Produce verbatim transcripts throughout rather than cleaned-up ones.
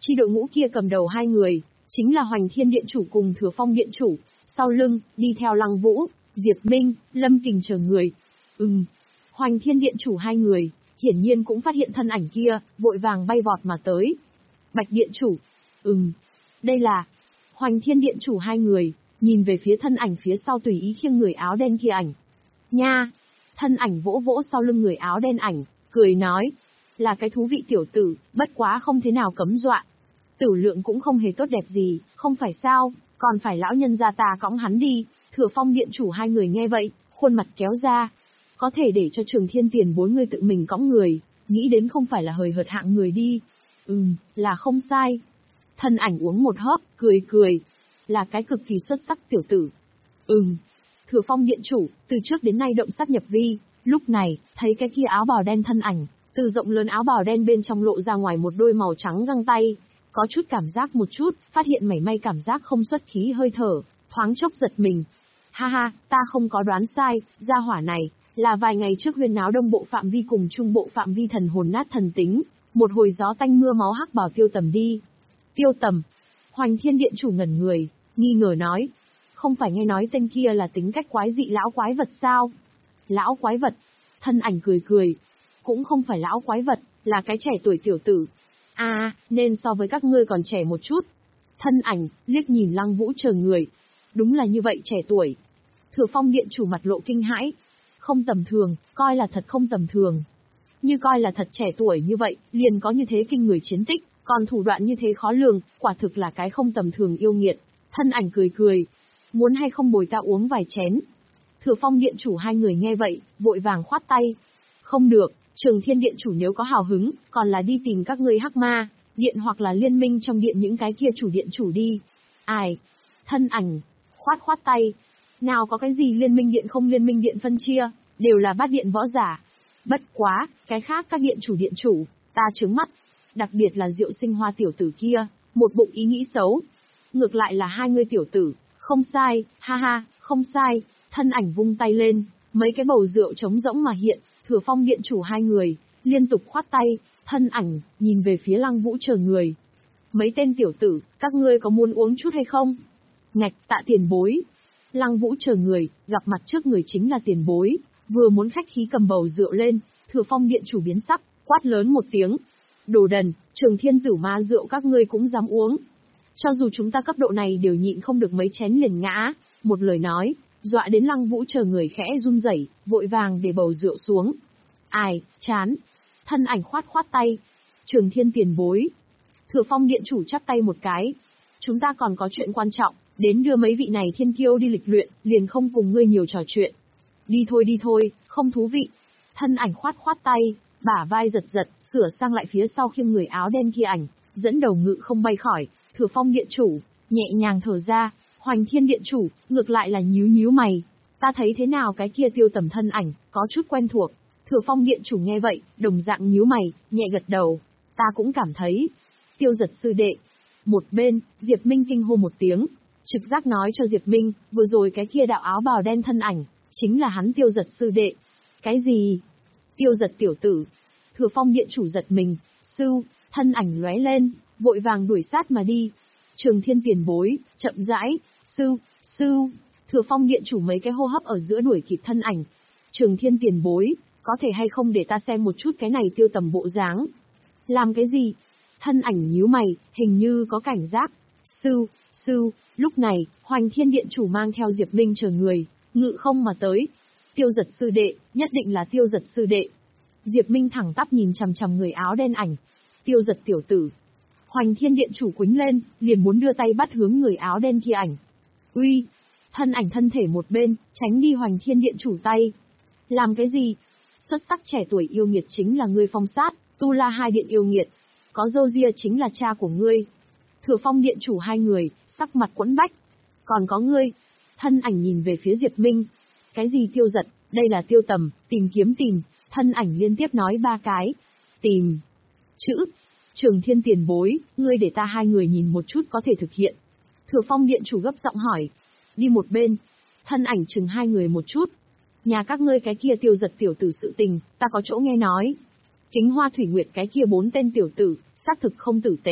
Chi đội ngũ kia cầm đầu hai người, chính là Hoành Thiên Điện Chủ cùng Thừa Phong Điện Chủ, sau lưng, đi theo Lăng Vũ, Diệp Minh, Lâm Kình chờ người. Ừm, Hoành Thiên Điện Chủ hai người, hiển nhiên cũng phát hiện thân ảnh kia, vội vàng bay vọt mà tới. Bạch Điện Chủ, ừm, đây là... Hoành Thiên Điện Chủ hai người, nhìn về phía thân ảnh phía sau tùy ý khiêng người áo đen kia ảnh. Nha! Thân ảnh vỗ vỗ sau lưng người áo đen ảnh, cười nói. Là cái thú vị tiểu tử, bất quá không thế nào cấm dọa. Tử lượng cũng không hề tốt đẹp gì, không phải sao, còn phải lão nhân gia ta cõng hắn đi. Thừa Phong Điện Chủ hai người nghe vậy, khuôn mặt kéo ra. Có thể để cho Trường Thiên tiền bối người tự mình cõng người, nghĩ đến không phải là hời hợt hạng người đi. Ừm, là không sai. Thân ảnh uống một hớp, cười cười. Là cái cực kỳ xuất sắc tiểu tử. Ừm. Thừa Phong Điện Chủ, từ trước đến nay động sát nhập vi, lúc này, thấy cái kia áo bào đen thân ảnh, từ rộng lớn áo bào đen bên trong lộ ra ngoài một đôi màu trắng găng tay, có chút cảm giác một chút, phát hiện mảy may cảm giác không xuất khí hơi thở, thoáng chốc giật mình. Ha ha, ta không có đoán sai, gia hỏa này, là vài ngày trước huyên náo đông bộ phạm vi cùng trung bộ phạm vi thần hồn nát thần tính, một hồi gió tanh mưa máu hắc bảo Tiêu Tầm đi. Tiêu Tầm. Hoành Thiên Điện Chủ ngẩn người, nghi ngờ nói. Không phải nghe nói tên kia là tính cách quái dị lão quái vật sao? Lão quái vật. Thân ảnh cười cười. Cũng không phải lão quái vật, là cái trẻ tuổi tiểu tử. À, nên so với các ngươi còn trẻ một chút. Thân ảnh, liếc nhìn Lăng Vũ chờ người. Đúng là như vậy trẻ tuổi. Thừa Phong Điện Chủ mặt lộ kinh hãi. Không tầm thường, coi là thật không tầm thường. Như coi là thật trẻ tuổi như vậy, liền có như thế kinh người chiến tích, còn thủ đoạn như thế khó lường, quả thực là cái không tầm thường yêu nghiệt. Thân ảnh cười cười. Muốn hay không bồi ta uống vài chén? Thừa Phong Điện Chủ hai người nghe vậy, vội vàng khoát tay. Không được, Trường Thiên Điện Chủ nếu có hào hứng, còn là đi tìm các ngươi Hắc Ma Điện hoặc là liên minh trong điện những cái kia chủ điện chủ đi. Ai? Thân ảnh, khoát khoát tay. Nào có cái gì liên minh điện không liên minh điện phân chia, đều là bát điện võ giả. Bất quá, cái khác các điện chủ điện chủ, ta trướng mắt. Đặc biệt là Diệu Sinh Hoa tiểu tử kia, một bụng ý nghĩ xấu. Ngược lại là hai người tiểu tử, không sai, ha ha, không sai. Thân ảnh vung tay lên, mấy cái bầu rượu trống rỗng mà hiện, Thừa Phong Điện Chủ hai người, liên tục khoát tay, thân ảnh, nhìn về phía Lăng Vũ chờ người. Mấy tên tiểu tử, các ngươi có muốn uống chút hay không? Ngạch, tạ tiền bối. Lăng Vũ chờ người, gặp mặt trước người chính là tiền bối, vừa muốn khách khí cầm bầu rượu lên, Thừa Phong Điện Chủ biến sắc, quát lớn một tiếng. Đồ đần, Trường Thiên Tử Ma rượu các ngươi cũng dám uống. Cho dù chúng ta cấp độ này đều nhịn không được mấy chén liền ngã, một lời nói, dọa đến Lăng Vũ chờ người khẽ run rẩy, vội vàng để bầu rượu xuống. Ai, chán. Thân ảnh khoát khoát tay. Trường Thiên tiền bối. Thừa Phong Điện Chủ chắp tay một cái. Chúng ta còn có chuyện quan trọng, đến đưa mấy vị này thiên kiêu đi lịch luyện, liền không cùng ngươi nhiều trò chuyện. Đi thôi đi thôi, không thú vị. Thân ảnh khoát khoát tay, bả vai giật giật, sửa sang lại phía sau khiêng người áo đen kia ảnh, dẫn đầu ngự không bay khỏi. Thừa Phong Điện Chủ, nhẹ nhàng thở ra. Hoành Thiên Điện Chủ, ngược lại là nhíu nhíu mày. Ta thấy thế nào cái kia Tiêu Tầm thân ảnh, có chút quen thuộc. Thừa Phong Điện Chủ nghe vậy, đồng dạng nhíu mày, nhẹ gật đầu. Ta cũng cảm thấy. Tiêu Giật sư đệ. Một bên, Diệp Minh kinh hô một tiếng. Trực giác nói cho Diệp Minh, vừa rồi cái kia đạo áo bào đen thân ảnh, chính là hắn Tiêu Giật sư đệ. Cái gì? Tiêu Giật tiểu tử. Thừa Phong Điện Chủ giật mình, sưu, thân ảnh lóe lên, vội vàng đuổi sát mà đi. Trường Thiên tiền bối, chậm rãi, sưu, sưu. Thừa Phong Điện Chủ mấy cái hô hấp ở giữa đuổi kịp thân ảnh. Trường Thiên tiền bối, có thể hay không để ta xem một chút cái này Tiêu Tầm bộ dáng? Làm cái gì? Thân ảnh nhíu mày, hình như có cảnh giác. Sưu, sưu. Lúc này, Hoành Thiên Điện Chủ mang theo Diệp Minh chờ người, ngự không mà tới. Tiêu Giật sư đệ, nhất định là Tiêu Giật sư đệ. Diệp Minh thẳng tắp nhìn chằm chằm người áo đen ảnh. Tiêu Giật tiểu tử. Hoành Thiên Điện Chủ quĩnh lên, liền muốn đưa tay bắt hướng người áo đen kia ảnh. Uy! Thân ảnh thân thể một bên, tránh đi Hoành Thiên Điện Chủ tay. Làm cái gì? Xuất sắc trẻ tuổi yêu nghiệt chính là ngươi Phong Sát, Tu La hai điện yêu nghiệt. Có râu ria chính là cha của ngươi. Thừa Phong Điện Chủ hai người, sắc mặt quẫn bách. Còn có ngươi. Thân ảnh nhìn về phía Diệp Minh. Cái gì Tiêu Giật, đây là Tiêu Tầm, tìm kiếm tìm. Thân ảnh liên tiếp nói ba cái. Tìm. Chữ. Trường Thiên tiền bối, ngươi để ta hai người nhìn một chút có thể thực hiện. Thừa Phong Điện Chủ gấp giọng hỏi. Đi một bên. Thân ảnh chừng hai người một chút. Nhà các ngươi cái kia Tiêu Giật tiểu tử sự tình, ta có chỗ nghe nói. Kính Hoa Thủy Nguyệt cái kia bốn tên tiểu tử, xác thực không tử tế.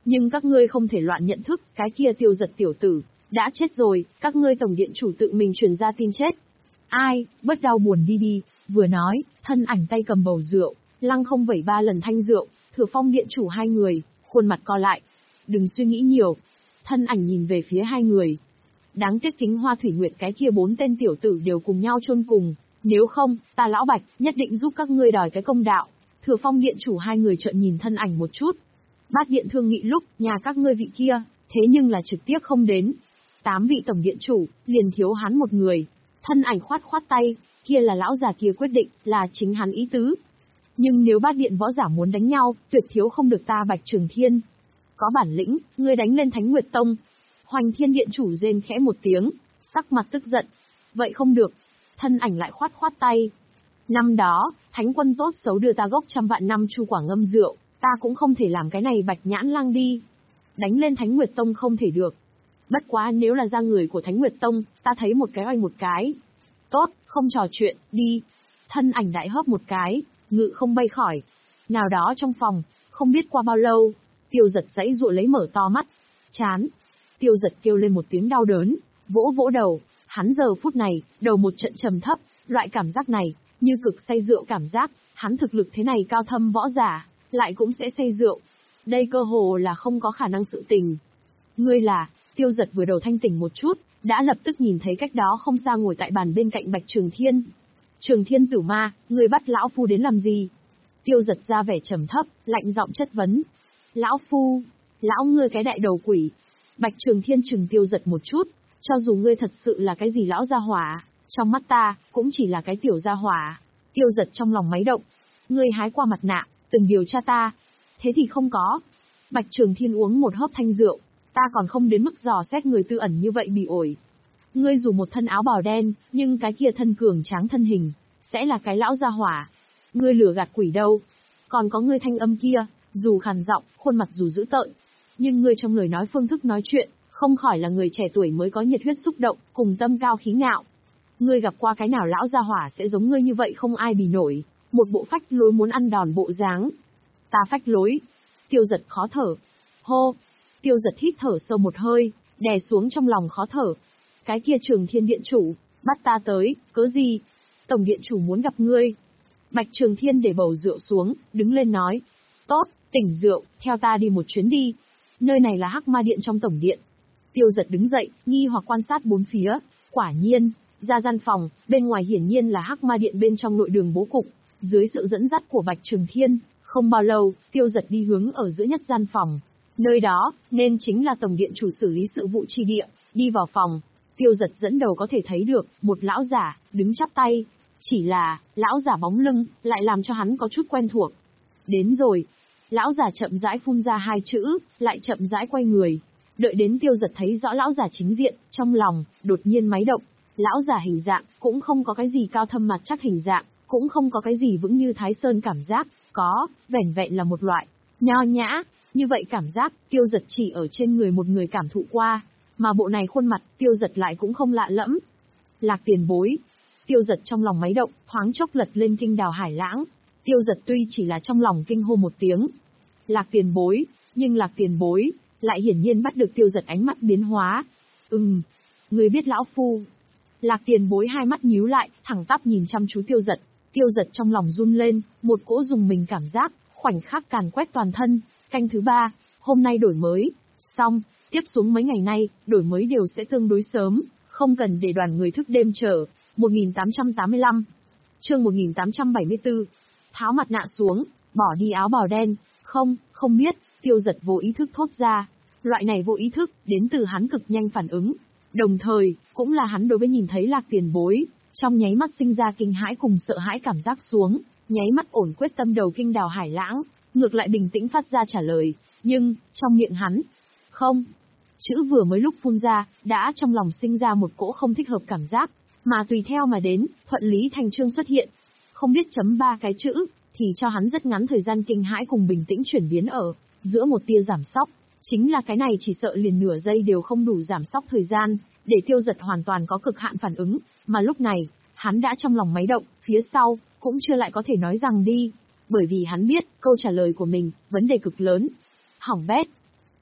Nhưng các ngươi không thể loạn nhận thức, cái kia Tiêu Giật tiểu tử, đã chết rồi, các ngươi tổng điện chủ tự mình truyền ra tin chết. Ai, bớt đau buồn đi đi, vừa nói, thân ảnh tay cầm bầu rượu, lăng không vẩy ba lần thanh rượu, Thừa Phong điện chủ hai người, khuôn mặt co lại. Đừng suy nghĩ nhiều. Thân ảnh nhìn về phía hai người. Đáng tiếc Kính Hoa Thủy Nguyệt cái kia bốn tên tiểu tử đều cùng nhau chôn cùng, nếu không, ta lão Bạch, nhất định giúp các ngươi đòi cái công đạo. Thừa Phong điện chủ hai người trợn nhìn thân ảnh một chút. Bát điện thương nghị lúc, nhà các ngươi vị kia, thế nhưng là trực tiếp không đến. Tám vị tổng điện chủ, liền thiếu hắn một người. Thân ảnh khoát khoát tay, kia là lão già kia quyết định, là chính hắn ý tứ. Nhưng nếu bát điện võ giả muốn đánh nhau, tuyệt thiếu không được ta Bạch Trường Thiên. Có bản lĩnh, ngươi đánh lên Thánh Nguyệt Tông. Hoành Thiên điện chủ rên khẽ một tiếng, sắc mặt tức giận. Vậy không được. Thân ảnh lại khoát khoát tay. Năm đó, Thánh quân tốt xấu đưa ta gốc trăm vạn năm chu quả ngâm rượu, ta cũng không thể làm cái này Bạch Nhãn Lang đi. Đánh lên Thánh Nguyệt Tông không thể được. Bất quá nếu là ra người của Thánh Nguyệt Tông, ta thấy một cái oanh một cái. Tốt, không trò chuyện, đi. Thân ảnh đại hớp một cái, ngự không bay khỏi. Nào đó trong phòng, không biết qua bao lâu, Tiêu Giật giãy giụa lấy mở to mắt. Chán. Tiêu Giật kêu lên một tiếng đau đớn, vỗ vỗ đầu. Hắn giờ phút này, đầu một trận trầm thấp, loại cảm giác này, như cực say rượu cảm giác, hắn thực lực thế này cao thâm võ giả, lại cũng sẽ say rượu. Đây cơ hồ là không có khả năng sự tình. Ngươi là, Tiêu Giật vừa đầu thanh tỉnh một chút, đã lập tức nhìn thấy cách đó không xa ngồi tại bàn bên cạnh Bạch Trường Thiên. Trường Thiên tử ma, ngươi bắt lão phu đến làm gì? Tiêu Giật ra vẻ trầm thấp, lạnh giọng chất vấn. Lão phu, lão ngươi cái đại đầu quỷ. Bạch Trường Thiên trừng Tiêu Giật một chút, cho dù ngươi thật sự là cái gì lão gia hỏa, trong mắt ta, cũng chỉ là cái tiểu gia hỏa. Tiêu Giật trong lòng máy động. Ngươi hái qua mặt nạ, từng điều tra ta. Thế thì không có. Bạch Trường Thiên uống một hớp thanh rượu. Ta còn không đến mức dò xét người tư ẩn như vậy bị ổi. Ngươi dù một thân áo bào đen, nhưng cái kia thân cường tráng thân hình, sẽ là cái lão gia hỏa. Ngươi lừa gạt quỷ đâu. Còn có ngươi thanh âm kia, dù khàn giọng, khuôn mặt dù dữ tợn. Nhưng ngươi trong lời nói phương thức nói chuyện, không khỏi là người trẻ tuổi mới có nhiệt huyết xúc động, cùng tâm cao khí ngạo. Ngươi gặp qua cái nào lão gia hỏa sẽ giống ngươi như vậy không ai bì nổi, một bộ phách lối muốn ăn đòn bộ dáng. Ta phách lối. Tiêu Giật khó thở. Hô. Tiêu Giật hít thở sâu một hơi, đè xuống trong lòng khó thở. Cái kia Trường Thiên điện chủ, bắt ta tới, cớ gì? Tổng điện chủ muốn gặp ngươi. Bạch Trường Thiên để bầu rượu xuống, đứng lên nói. Tốt, tỉnh rượu, theo ta đi một chuyến đi. Nơi này là Hắc Ma Điện trong tổng điện. Tiêu Giật đứng dậy, nghi hoặc quan sát bốn phía. Quả nhiên, ra gian phòng, bên ngoài hiển nhiên là Hắc Ma Điện bên trong nội đường bố cục. Dưới sự dẫn dắt của Bạch Trường Thiên, không bao lâu, Tiêu Giật đi hướng ở giữa nhất gian phòng. Nơi đó, nên chính là tổng điện chủ xử lý sự vụ chi địa. Đi vào phòng, Tiêu Giật dẫn đầu có thể thấy được, một lão giả, đứng chắp tay. Chỉ là, lão giả bóng lưng, lại làm cho hắn có chút quen thuộc. Đến rồi. Lão giả chậm rãi phun ra hai chữ, lại chậm rãi quay người. Đợi đến Tiêu Giật thấy rõ lão giả chính diện, trong lòng, đột nhiên máy động. Lão giả hình dạng, cũng không có cái gì cao thâm mặt chắc hình dạng, cũng không có cái gì vững như Thái Sơn cảm giác, có, vẻn vẹn là một loại, nho nhã. Như vậy cảm giác, Tiêu Giật chỉ ở trên người một người cảm thụ qua, mà bộ này khuôn mặt, Tiêu Giật lại cũng không lạ lẫm. Lạc Tiền Bối. Tiêu Giật trong lòng máy động, thoáng chốc lật lên kinh đào hải lãng. Tiêu Giật tuy chỉ là trong lòng kinh hô một tiếng. Lạc Tiền Bối, nhưng Lạc Tiền Bối, lại hiển nhiên bắt được Tiêu Giật ánh mắt biến hóa. Ừm, người biết lão phu. Lạc Tiền Bối hai mắt nhíu lại, thẳng tắp nhìn chăm chú Tiêu Giật. Tiêu Giật trong lòng run lên, một cỗ dùng mình cảm giác, khoảnh khắc càn quét toàn thân. Canh thứ ba, hôm nay đổi mới. Xong, tiếp xuống mấy ngày nay, đổi mới đều sẽ tương đối sớm, không cần để đoàn người thức đêm chờ. một nghìn tám trăm tám mươi lăm. Chương một nghìn tám trăm bảy mươi tư. Tháo mặt nạ xuống, bỏ đi áo bào đen. Không, không biết, Tiêu Giật vô ý thức thốt ra. Loại này vô ý thức, đến từ hắn cực nhanh phản ứng. Đồng thời, cũng là hắn đối với nhìn thấy Lạc Tiền Bối, trong nháy mắt sinh ra kinh hãi cùng sợ hãi cảm giác xuống, nháy mắt ổn quyết tâm đầu kinh đào hải lãng, ngược lại bình tĩnh phát ra trả lời, nhưng, trong miệng hắn, không. Chữ vừa mới lúc phun ra, đã trong lòng sinh ra một cỗ không thích hợp cảm giác, mà tùy theo mà đến, thuận lý thành chương xuất hiện. Không biết chấm ba cái chữ, thì cho hắn rất ngắn thời gian kinh hãi cùng bình tĩnh chuyển biến ở, giữa một tia giảm sóc. Chính là cái này chỉ sợ liền nửa giây đều không đủ giảm sóc thời gian, để Tiêu Giật hoàn toàn có cực hạn phản ứng, mà lúc này, hắn đã trong lòng máy động, phía sau, cũng chưa lại có thể nói rằng đi. Bởi vì hắn biết, câu trả lời của mình, vấn đề cực lớn. Hỏng bét.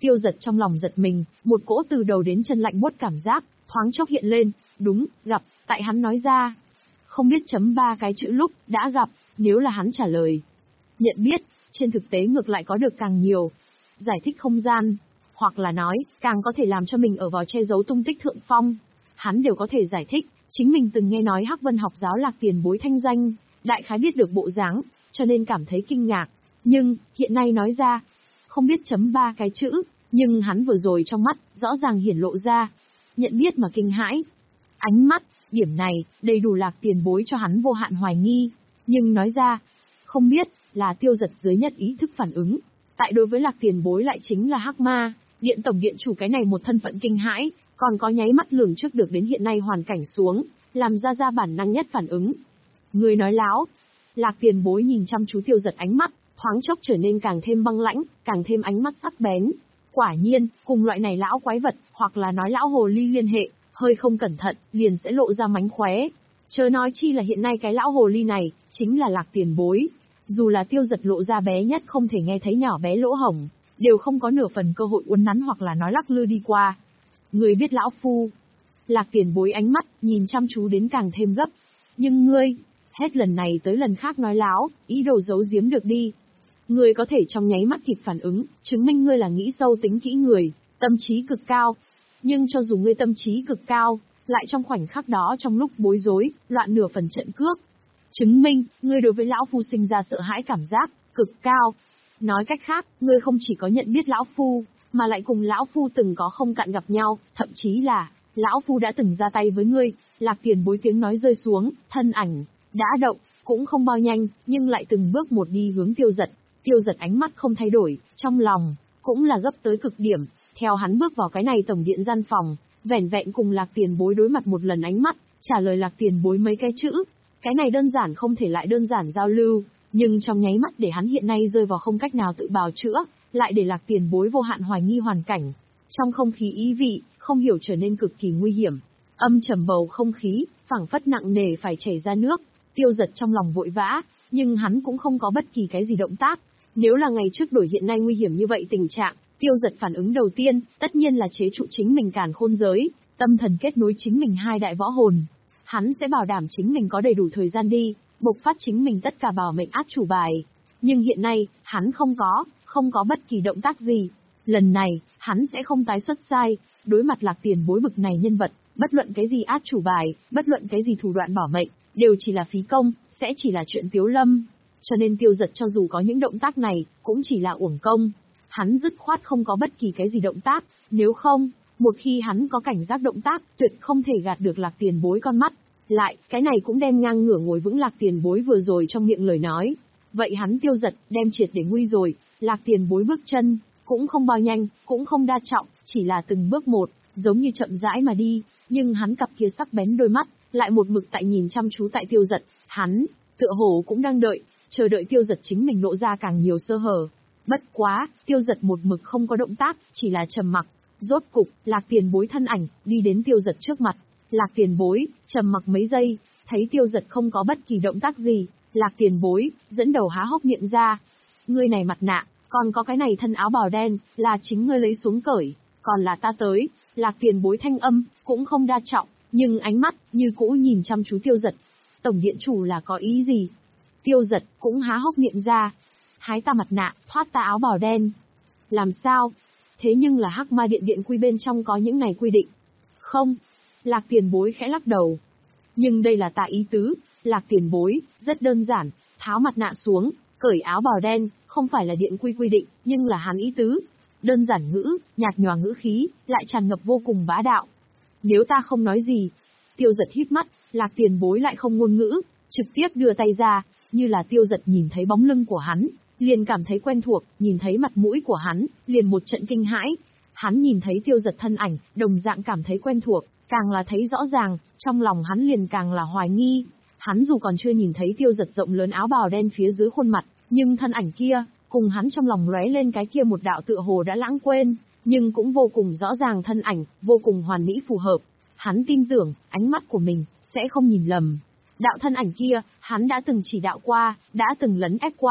Tiêu Giật trong lòng giật mình, một cỗ từ đầu đến chân lạnh buốt cảm giác, thoáng chốc hiện lên, đúng, gặp, tại hắn nói ra. Không biết chấm ba cái chữ lúc, đã gặp, nếu là hắn trả lời. Nhận biết, trên thực tế ngược lại có được càng nhiều. Giải thích không gian, hoặc là nói, càng có thể làm cho mình ở vào che giấu tung tích thượng phong. Hắn đều có thể giải thích, chính mình từng nghe nói Hắc Vân học giáo Lạc Tiền Bối thanh danh, đại khái biết được bộ dáng, cho nên cảm thấy kinh ngạc. Nhưng, hiện nay nói ra, không biết chấm ba cái chữ, nhưng hắn vừa rồi trong mắt, rõ ràng hiển lộ ra. Nhận biết mà kinh hãi. Ánh mắt, điểm này, đầy đủ Lạc Tiền Bối cho hắn vô hạn hoài nghi. Nhưng nói ra, không biết, là Tiêu Giật dưới nhất ý thức phản ứng. Tại đối với Lạc Tiền Bối lại chính là Hắc Ma, Điện Tổng Điện Chủ cái này một thân phận kinh hãi, còn có nháy mắt lường trước được đến hiện nay hoàn cảnh xuống, làm ra ra bản năng nhất phản ứng. Người nói láo. Lạc Tiền Bối nhìn chăm chú Tiêu Giật ánh mắt, thoáng chốc trở nên càng thêm băng lãnh, càng thêm ánh mắt sắc bén. Quả nhiên, cùng loại này lão quái vật, hoặc là nói lão hồ ly liên hệ, hơi không cẩn thận, liền sẽ lộ ra mánh khóe. Chớ nói chi là hiện nay cái lão hồ ly này, chính là Lạc Tiền Bối. Dù là Tiêu Giật lộ ra bé nhất không thể nghe thấy nhỏ bé lỗ hổng, đều không có nửa phần cơ hội uốn nắn hoặc là nói lắc lư đi qua. Người biết lão phu. Lạc Tiền Bối ánh mắt, nhìn chăm chú đến càng thêm gấp. Nhưng ngươi, hết lần này tới lần khác nói láo, ý đồ giấu giếm được đi. Ngươi có thể trong nháy mắt kịp phản ứng, chứng minh ngươi là nghĩ sâu tính kỹ người, tâm trí cực cao. Nhưng cho dù ngươi tâm trí cực cao, lại trong khoảnh khắc đó trong lúc bối rối, loạn nửa phần trận cước. Chứng minh, ngươi đối với lão phu sinh ra sợ hãi cảm giác, cực cao. Nói cách khác, ngươi không chỉ có nhận biết lão phu, mà lại cùng lão phu từng có không cạn gặp nhau, thậm chí là, lão phu đã từng ra tay với ngươi. Lạc Tiền Bối tiếng nói rơi xuống, thân ảnh, đã động, cũng không bao nhanh, nhưng lại từng bước một đi hướng Tiêu Giật. Tiêu Giật ánh mắt không thay đổi, trong lòng, cũng là gấp tới cực điểm. Theo hắn bước vào cái này tổng điện gian phòng, vẻn vẹn cùng Lạc Tiền Bối đối mặt một lần ánh mắt, trả lời Lạc Tiền Bối mấy cái chữ. Cái này đơn giản không thể lại đơn giản giao lưu, nhưng trong nháy mắt để hắn hiện nay rơi vào không cách nào tự bào chữa, lại để Lạc Tiền Bối vô hạn hoài nghi hoàn cảnh. Trong không khí ý vị, không hiểu trở nên cực kỳ nguy hiểm. Âm trầm bầu không khí, phảng phất nặng nề phải chảy ra nước. Tiêu Giật trong lòng vội vã, nhưng hắn cũng không có bất kỳ cái gì động tác. Nếu là ngày trước đổi hiện nay nguy hiểm như vậy tình trạng, Tiêu Giật phản ứng đầu tiên, tất nhiên là chế trụ chính mình càn khôn giới, tâm thần kết nối chính mình hai đại võ hồn. Hắn sẽ bảo đảm chính mình có đầy đủ thời gian đi, bộc phát chính mình tất cả bảo mệnh át chủ bài. Nhưng hiện nay, hắn không có, không có bất kỳ động tác gì. Lần này, hắn sẽ không tái xuất sai, đối mặt Lạc Tiền Bối bực này nhân vật, bất luận cái gì át chủ bài, bất luận cái gì thủ đoạn bảo mệnh, đều chỉ là phí công, sẽ chỉ là chuyện tiếu lâm. Cho nên Tiêu Giật cho dù có những động tác này, cũng chỉ là uổng công. Hắn dứt khoát không có bất kỳ cái gì động tác, nếu không, một khi hắn có cảnh giác động tác, tuyệt không thể gạt được Lạc Tiền Bối con mắt. Lại, cái này cũng đem ngang ngửa ngồi vững Lạc Tiền Bối vừa rồi trong miệng lời nói. Vậy hắn Tiêu Giật, đem triệt để nguy rồi, Lạc Tiền Bối bước chân, cũng không bao nhanh, cũng không đa trọng, chỉ là từng bước một, giống như chậm rãi mà đi, nhưng hắn cặp kia sắc bén đôi mắt, lại một mực tại nhìn chăm chú tại Tiêu Giật, hắn, tựa hồ cũng đang đợi, chờ đợi Tiêu Giật chính mình lộ ra càng nhiều sơ hở. Bất quá, Tiêu Giật một mực không có động tác, chỉ là trầm mặc. Rốt cục, Lạc Tiền Bối thân ảnh, đi đến Tiêu Giật trước mặt. Lạc Tiền Bối, trầm mặc mấy giây, thấy Tiêu Giật không có bất kỳ động tác gì, Lạc Tiền Bối, dẫn đầu há hốc miệng ra. Ngươi này mặt nạ, còn có cái này thân áo bào đen, là chính ngươi lấy xuống cởi, còn là ta tới. Lạc Tiền Bối thanh âm, cũng không đa trọng, nhưng ánh mắt, như cũ nhìn chăm chú Tiêu Giật. Tổng điện chủ là có ý gì? Tiêu Giật, cũng há hốc miệng ra. Hái ta mặt nạ, thoát ta áo bào đen. Làm sao? Thế nhưng là Hắc Ma Điện điện quy bên trong có những này quy định. Không. Lạc Tiền Bối khẽ lắc đầu. Nhưng đây là ta ý tứ, Lạc Tiền Bối, rất đơn giản, tháo mặt nạ xuống, cởi áo bào đen, không phải là điện quy quy định, nhưng là hắn ý tứ. Đơn giản ngữ, nhạt nhòa ngữ khí, lại tràn ngập vô cùng bá đạo. Nếu ta không nói gì, Tiêu Giật híp mắt, Lạc Tiền Bối lại không ngôn ngữ, trực tiếp đưa tay ra, như là Tiêu Giật nhìn thấy bóng lưng của hắn, liền cảm thấy quen thuộc, nhìn thấy mặt mũi của hắn, liền một trận kinh hãi. Hắn nhìn thấy Tiêu Giật thân ảnh, đồng dạng cảm thấy quen thuộc, càng là thấy rõ ràng, trong lòng hắn liền càng là hoài nghi. Hắn dù còn chưa nhìn thấy Tiêu Giật rộng lớn áo bào đen phía dưới khuôn mặt, nhưng thân ảnh kia, cùng hắn trong lòng lóe lên cái kia một đạo tựa hồ đã lãng quên, nhưng cũng vô cùng rõ ràng thân ảnh, vô cùng hoàn mỹ phù hợp. Hắn tin tưởng, ánh mắt của mình, sẽ không nhìn lầm. Đạo thân ảnh kia, hắn đã từng chỉ đạo qua, đã từng lấn ép qua.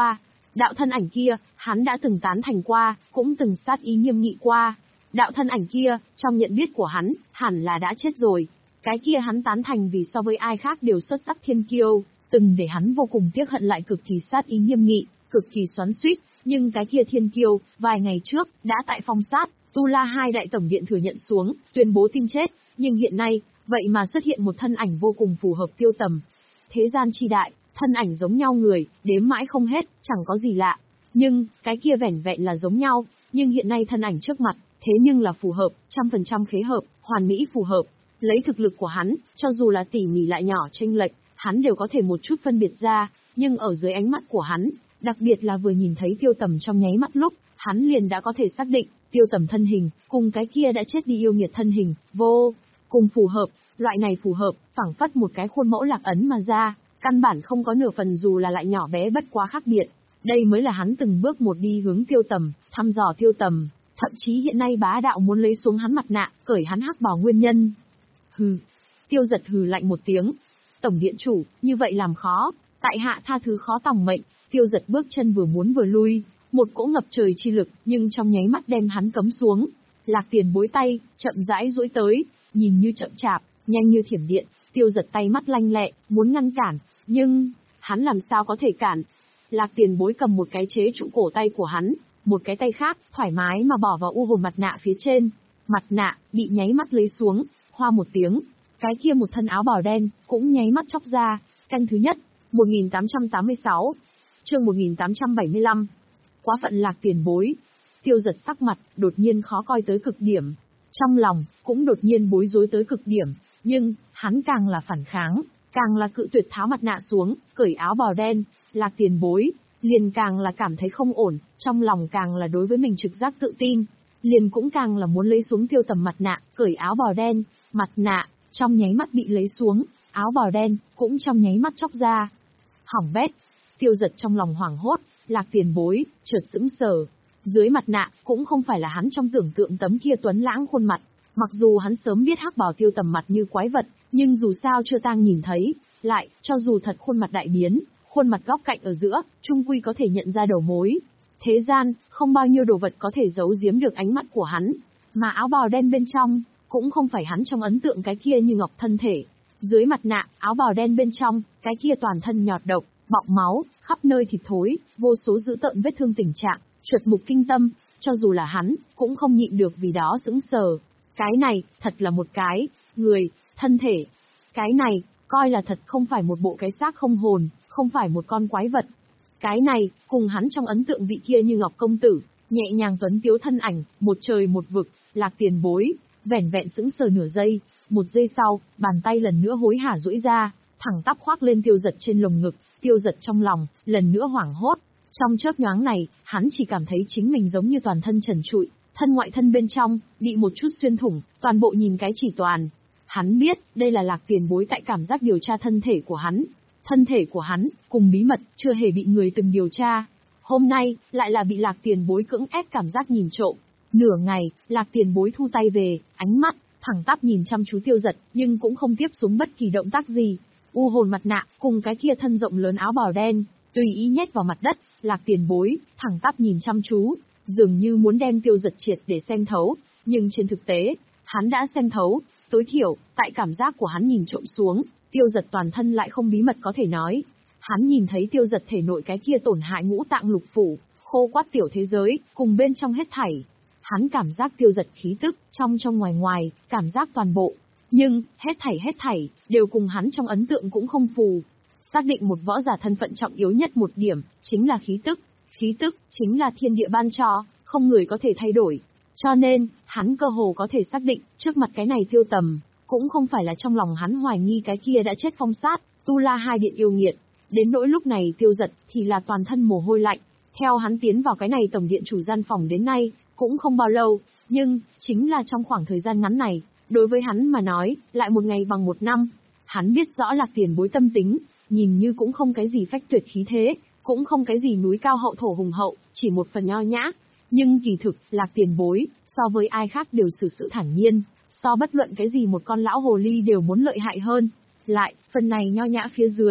Đạo thân ảnh kia, hắn đã từng tán thành qua, cũng từng sát ý nghiêm nghị qua. Đạo thân ảnh kia, trong nhận biết của hắn, hẳn là đã chết rồi. Cái kia hắn tán thành vì so với ai khác đều xuất sắc thiên kiêu, từng để hắn vô cùng tiếc hận lại cực kỳ sát ý nghiêm nghị, cực kỳ xoắn xuýt. Nhưng cái kia thiên kiêu, vài ngày trước, đã tại phong sát, Tu La hai đại tổng điện thừa nhận xuống, tuyên bố tin chết. Nhưng hiện nay, vậy mà xuất hiện một thân ảnh vô cùng phù hợp Tiêu Tầm. Thế gian chi đại, thân ảnh giống nhau người, đếm mãi không hết, chẳng có gì lạ. Nhưng, cái kia vẻn vẹn là giống nhau, nhưng hiện nay thân ảnh trước mặt, thế nhưng là phù hợp, trăm phần trăm khế hợp, hoàn mỹ phù hợp. Lấy thực lực của hắn, cho dù là tỉ mỉ lại nhỏ chênh lệch, hắn đều có thể một chút phân biệt ra, nhưng ở dưới ánh mắt của hắn, đặc biệt là vừa nhìn thấy Tiêu Tầm trong nháy mắt lúc, hắn liền đã có thể xác định, Tiêu Tầm thân hình, cùng cái kia đã chết đi yêu nghiệt thân hình, vô cùng phù hợp, loại này phù hợp, phảng phất một cái khuôn mẫu lạc ấn mà ra, căn bản không có nửa phần dù là lại nhỏ bé bất quá khác biệt. Đây mới là hắn từng bước một đi hướng Tiêu Tầm, thăm dò Tiêu Tầm, thậm chí hiện nay bá đạo muốn lấy xuống hắn mặt nạ, cởi hắn hắc bào nguyên nhân. Hừ. Tiêu Giật hừ lạnh một tiếng. Tổng điện chủ, như vậy làm khó, tại hạ tha thứ khó tòng mệnh. Tiêu Giật bước chân vừa muốn vừa lui, một cỗ ngập trời chi lực, nhưng trong nháy mắt đem hắn cấm xuống. Lạc Tiền Bối tay, chậm rãi duỗi tới, nhìn như chậm chạp, nhanh như thiểm điện. Tiêu Giật tay mắt lanh lẹ, muốn ngăn cản, nhưng hắn làm sao có thể cản? Lạc Tiền Bối cầm một cái chế trụ cổ tay của hắn, một cái tay khác thoải mái mà bỏ vào u hồn mặt nạ phía trên. Mặt nạ bị nháy mắt lấy xuống, hoa một tiếng, cái kia một thân áo bào đen cũng nháy mắt chóc ra. Canh thứ nhất, một nghìn tám trăm tám mươi sáu, chương một nghìn tám trăm bảy mươi lăm. Quá phận Lạc Tiền Bối. Tiêu Giật sắc mặt đột nhiên khó coi tới cực điểm, trong lòng cũng đột nhiên bối rối tới cực điểm, nhưng hắn càng là phản kháng, càng là cự tuyệt tháo mặt nạ xuống, cởi áo bào đen. Lạc Tiền Bối liền càng là cảm thấy không ổn, trong lòng càng là đối với mình trực giác tự tin, liền cũng càng là muốn lấy xuống Tiêu Tầm mặt nạ, cởi áo bào đen. Mặt nạ trong nháy mắt bị lấy xuống, áo bào đen cũng trong nháy mắt chóc ra. Hỏng bét. Tiêu Giật trong lòng hoảng hốt, Lạc Tiền Bối chợt sững sờ. Dưới mặt nạ cũng không phải là hắn trong tưởng tượng tấm kia tuấn lãng khuôn mặt. Mặc dù hắn sớm biết hắc bào Tiêu Tầm mặt như quái vật, nhưng dù sao chưa tang nhìn thấy, lại cho dù thật khuôn mặt đại biến, khuôn mặt góc cạnh ở giữa, trung quy có thể nhận ra đầu mối. Thế gian không bao nhiêu đồ vật có thể giấu giếm được ánh mắt của hắn, mà áo bào đen bên trong cũng không phải hắn trong ấn tượng cái kia như ngọc thân thể. Dưới mặt nạ, áo bào đen bên trong, cái kia toàn thân nhọt độc, bọng máu, khắp nơi thịt thối, vô số dữ tợn vết thương tình trạng, chuột mục kinh tâm, cho dù là hắn, cũng không nhịn được vì đó sững sờ. Cái này, thật là một cái, người, thân thể. Cái này, coi là thật không phải một bộ cái xác không hồn, không phải một con quái vật. Cái này, cùng hắn trong ấn tượng vị kia như ngọc công tử, nhẹ nhàng tuấn tiếu thân ảnh, một trời một vực. Lạc Tiền Bối vẻn vẹn sững sờ nửa giây, một giây sau, bàn tay lần nữa hối hả duỗi ra, thẳng tắp khoác lên Tiêu Giật trên lồng ngực. Tiêu Giật trong lòng lần nữa hoảng hốt. Trong chớp nhoáng này, hắn chỉ cảm thấy chính mình giống như toàn thân trần trụi, thân ngoại thân bên trong bị một chút xuyên thủng, toàn bộ nhìn cái chỉ toàn. Hắn biết, đây là Lạc Tiền Bối tại cảm giác điều tra thân thể của hắn. Thân thể của hắn, cùng bí mật, chưa hề bị người từng điều tra. Hôm nay, lại là bị Lạc Tiền Bối cưỡng ép cảm giác nhìn trộm. Nửa ngày, Lạc Tiền Bối thu tay về, ánh mắt thẳng tắp nhìn chăm chú Tiêu Giật, nhưng cũng không tiếp xuống bất kỳ động tác gì. U hồn mặt nạ, cùng cái kia thân rộng lớn áo bào đen, tùy ý nhét vào mặt đất. Lạc Tiền Bối thẳng tắp nhìn chăm chú, dường như muốn đem Tiêu Giật triệt để xem thấu, nhưng trên thực tế, hắn đã xem thấu. Tối thiểu, tại cảm giác của hắn nhìn trộm xuống, Tiêu Giật toàn thân lại không bí mật có thể nói. Hắn nhìn thấy Tiêu Giật thể nội cái kia tổn hại ngũ tạng lục phủ, khô quắt tiểu thế giới, cùng bên trong hết thảy. Hắn cảm giác Tiêu Giật khí tức, trong trong ngoài ngoài, cảm giác toàn bộ. Nhưng, hết thảy hết thảy, đều cùng hắn trong ấn tượng cũng không phù. Xác định một võ giả thân phận trọng yếu nhất một điểm, chính là khí tức. Khí tức, chính là thiên địa ban cho, không người có thể thay đổi. Cho nên, hắn cơ hồ có thể xác định, trước mặt cái này Tiêu Tầm, cũng không phải là trong lòng hắn hoài nghi cái kia đã chết phong sát, Tu La hai điện yêu nghiệt. Đến nỗi lúc này Tiêu Giật, thì là toàn thân mồ hôi lạnh. Theo hắn tiến vào cái này tổng điện chủ gian phòng đến nay, cũng không bao lâu, nhưng, chính là trong khoảng thời gian ngắn này, đối với hắn mà nói, lại một ngày bằng một năm. Hắn biết rõ Lạc Tiền Bối tâm tính, nhìn như cũng không cái gì phách tuyệt khí thế, cũng không cái gì núi cao hậu thổ hùng hậu, chỉ một phần nho nhã. Nhưng kỳ thực, Lạc Tiền Bối, so với ai khác đều xử sự thản nhiên, so bất luận cái gì một con lão hồ ly đều muốn lợi hại hơn. Lại, phần này nho nhã phía dưới,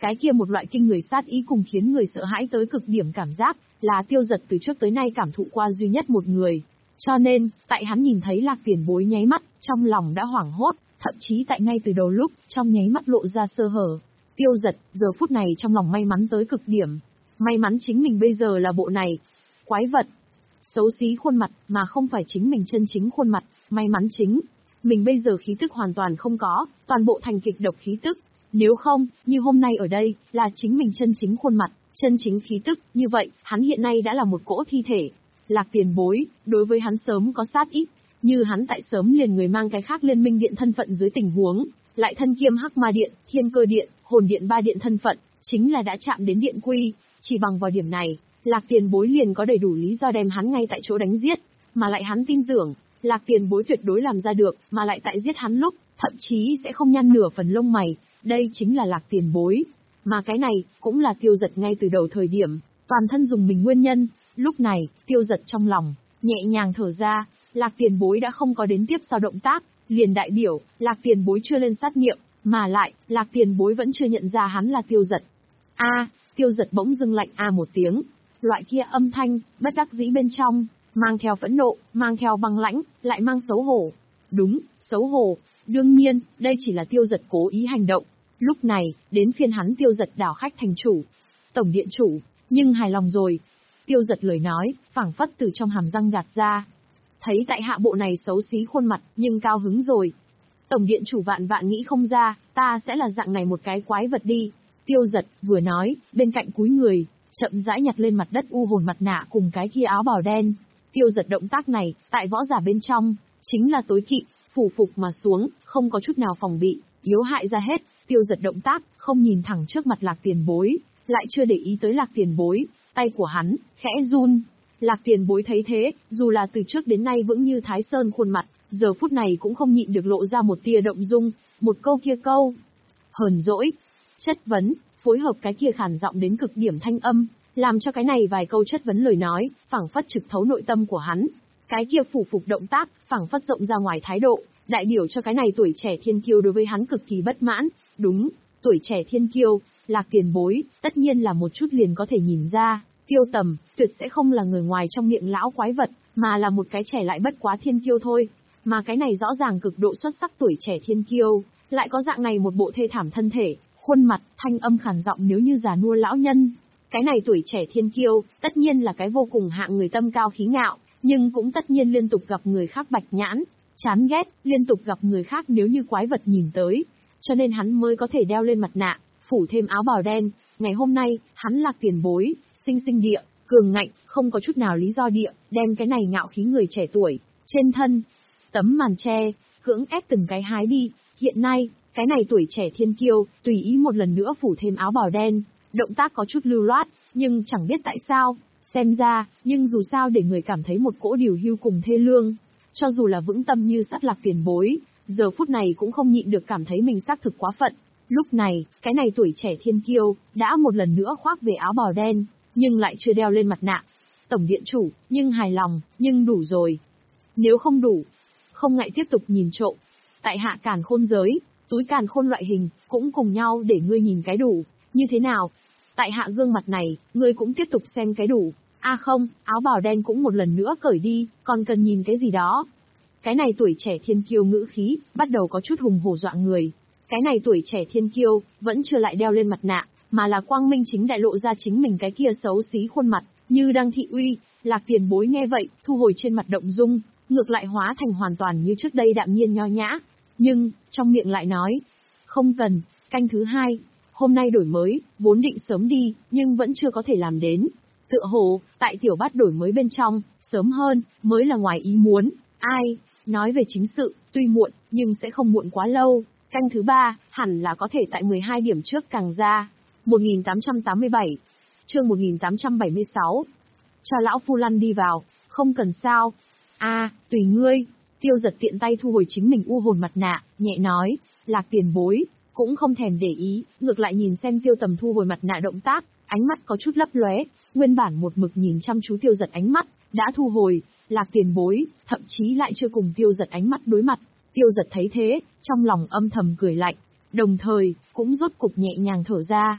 Cái kia một loại kinh người sát ý cùng khiến người sợ hãi tới cực điểm cảm giác, là Tiêu Giật từ trước tới nay cảm thụ qua duy nhất một người. Cho nên, tại hắn nhìn thấy Lạc Tiền Bối nháy mắt, trong lòng đã hoảng hốt, thậm chí tại ngay từ đầu lúc, trong nháy mắt lộ ra sơ hở. Tiêu Giật, giờ phút này trong lòng may mắn tới cực điểm. May mắn chính mình bây giờ là bộ này. Quái vật. Xấu xí khuôn mặt, mà không phải chính mình chân chính khuôn mặt, may mắn chính. Mình bây giờ khí tức hoàn toàn không có, toàn bộ thành kịch độc khí tức. Nếu không, như hôm nay ở đây, là chính mình chân chính khuôn mặt, chân chính khí tức, như vậy, hắn hiện nay đã là một cỗ thi thể. Lạc Tiền Bối, đối với hắn sớm có sát ít, như hắn tại sớm liền người mang cái khác liên minh điện thân phận dưới tình huống, lại thân kiêm Hắc Ma Điện, Thiên Cơ Điện, Hồn Điện ba điện thân phận, chính là đã chạm đến điện quy, chỉ bằng vào điểm này, Lạc Tiền Bối liền có đầy đủ lý do đem hắn ngay tại chỗ đánh giết, mà lại hắn tin tưởng, Lạc Tiền Bối tuyệt đối làm ra được, mà lại tại giết hắn lúc, thậm chí sẽ không nhăn nửa phần lông mày, đây chính là Lạc Tiền Bối. Mà cái này, cũng là Tiêu Giật ngay từ đầu thời điểm, toàn thân dùng mình nguyên nhân, lúc này, Tiêu Giật trong lòng, nhẹ nhàng thở ra, Lạc Tiền Bối đã không có đến tiếp sau động tác, liền đại biểu, Lạc Tiền Bối chưa lên sát nghiệm, mà lại, Lạc Tiền Bối vẫn chưa nhận ra hắn là Tiêu Giật. A, Tiêu Giật bỗng dưng lạnh a một tiếng, loại kia âm thanh, bất đắc dĩ bên trong, mang theo phẫn nộ, mang theo băng lãnh, lại mang xấu hổ. Đúng, xấu hổ, đương nhiên, đây chỉ là Tiêu Giật cố ý hành động. Lúc này, đến phiên hắn Tiêu Giật đảo khách thành chủ. Tổng điện chủ, nhưng hài lòng rồi. Tiêu Giật lời nói, phảng phất từ trong hàm răng gạt ra. Thấy tại hạ bộ này xấu xí khuôn mặt, nhưng cao hứng rồi. Tổng điện chủ vạn vạn nghĩ không ra, ta sẽ là dạng này một cái quái vật đi. Tiêu Giật, vừa nói, bên cạnh cúi người, chậm rãi nhặt lên mặt đất u hồn mặt nạ cùng cái kia áo bào đen. Tiêu Giật động tác này, tại võ giả bên trong, chính là tối kỵ, phủ phục mà xuống, không có chút nào phòng bị, yếu hại ra hết. Tiêu Giật động tác, không nhìn thẳng trước mặt Lạc Tiền Bối, lại chưa để ý tới Lạc Tiền Bối, tay của hắn, khẽ run. Lạc Tiền Bối thấy thế, dù là từ trước đến nay vững như Thái Sơn khuôn mặt, giờ phút này cũng không nhịn được lộ ra một tia động dung, một câu kia câu. Hờn dỗi, chất vấn, phối hợp cái kia khản giọng đến cực điểm thanh âm, làm cho cái này vài câu chất vấn lời nói, phảng phất trực thấu nội tâm của hắn. Cái kia phủ phục động tác, phảng phất rộng ra ngoài thái độ, đại biểu cho cái này tuổi trẻ thiên kiêu đối với hắn cực kỳ bất mãn. Đúng, tuổi trẻ thiên kiêu, Lạc Tiền Bối, tất nhiên là một chút liền có thể nhìn ra, Tiêu Tầm, tuyệt sẽ không là người ngoài trong miệng lão quái vật, mà là một cái trẻ lại bất quá thiên kiêu thôi. Mà cái này rõ ràng cực độ xuất sắc tuổi trẻ thiên kiêu, lại có dạng này một bộ thê thảm thân thể, khuôn mặt, thanh âm khàn giọng nếu như già nua lão nhân. Cái này tuổi trẻ thiên kiêu, tất nhiên là cái vô cùng hạng người tâm cao khí ngạo, nhưng cũng tất nhiên liên tục gặp người khác bạch nhãn, chán ghét, liên tục gặp người khác nếu như quái vật nhìn tới. Cho nên hắn mới có thể đeo lên mặt nạ, phủ thêm áo bào đen. Ngày hôm nay, hắn Lạc Tiền Bối, sinh sinh địa, cường ngạnh, không có chút nào lý do địa, đem cái này ngạo khí người trẻ tuổi, trên thân, tấm màn che, cưỡng ép từng cái hái đi. Hiện nay, cái này tuổi trẻ thiên kiêu, tùy ý một lần nữa phủ thêm áo bào đen, động tác có chút lưu loát, nhưng chẳng biết tại sao, xem ra, nhưng dù sao để người cảm thấy một cỗ điều hưu cùng thê lương. Cho dù là vững tâm như sắt Lạc Tiền Bối, giờ phút này cũng không nhịn được cảm thấy mình xác thực quá phận. Lúc này, cái này tuổi trẻ thiên kiêu, đã một lần nữa khoác về áo bào đen, nhưng lại chưa đeo lên mặt nạ. Tổng điện chủ, nhưng hài lòng, nhưng đủ rồi. Nếu không đủ, không ngại tiếp tục nhìn trộm. Tại hạ càn khôn giới, túi càn khôn loại hình, cũng cùng nhau để ngươi nhìn cái đủ, như thế nào? Tại hạ gương mặt này, ngươi cũng tiếp tục xem cái đủ. A à không, áo bào đen cũng một lần nữa cởi đi, còn cần nhìn cái gì đó. Cái này tuổi trẻ thiên kiêu ngữ khí, bắt đầu có chút hùng hổ dọa người. Cái này tuổi trẻ thiên kiêu, vẫn chưa lại đeo lên mặt nạ, mà là quang minh chính đại lộ ra chính mình cái kia xấu xí khuôn mặt, như đang thị uy. Lạc Tiền Bối nghe vậy, thu hồi trên mặt động dung, ngược lại hóa thành hoàn toàn như trước đây đạm nhiên nho nhã. Nhưng, trong miệng lại nói, không cần, canh thứ hai, hôm nay đổi mới, vốn định sớm đi, nhưng vẫn chưa có thể làm đến. Tựa hồ, tại tiểu bát đổi mới bên trong, sớm hơn, mới là ngoài ý muốn. Ai, nói về chính sự, tuy muộn, nhưng sẽ không muộn quá lâu. Canh thứ ba, hẳn là có thể tại mười hai điểm trước càng ra. một nghìn tám trăm tám mươi bảy, chương một nghìn tám trăm bảy mươi sáu. Cho lão phu lăn đi vào, không cần sao. A, tùy ngươi. Tiêu Giật tiện tay thu hồi chính mình u hồn mặt nạ, nhẹ nói, Lạc Tiền Bối, cũng không thèm để ý, ngược lại nhìn xem Tiêu Tầm thu hồi mặt nạ động tác, ánh mắt có chút lấp lóe, nguyên bản một mực nhìn chăm chú Tiêu Giật ánh mắt, đã thu hồi, Lạc Tiền Bối, thậm chí lại chưa cùng Tiêu Giật ánh mắt đối mặt. Tiêu Giật thấy thế, trong lòng âm thầm cười lạnh, đồng thời, cũng rốt cục nhẹ nhàng thở ra.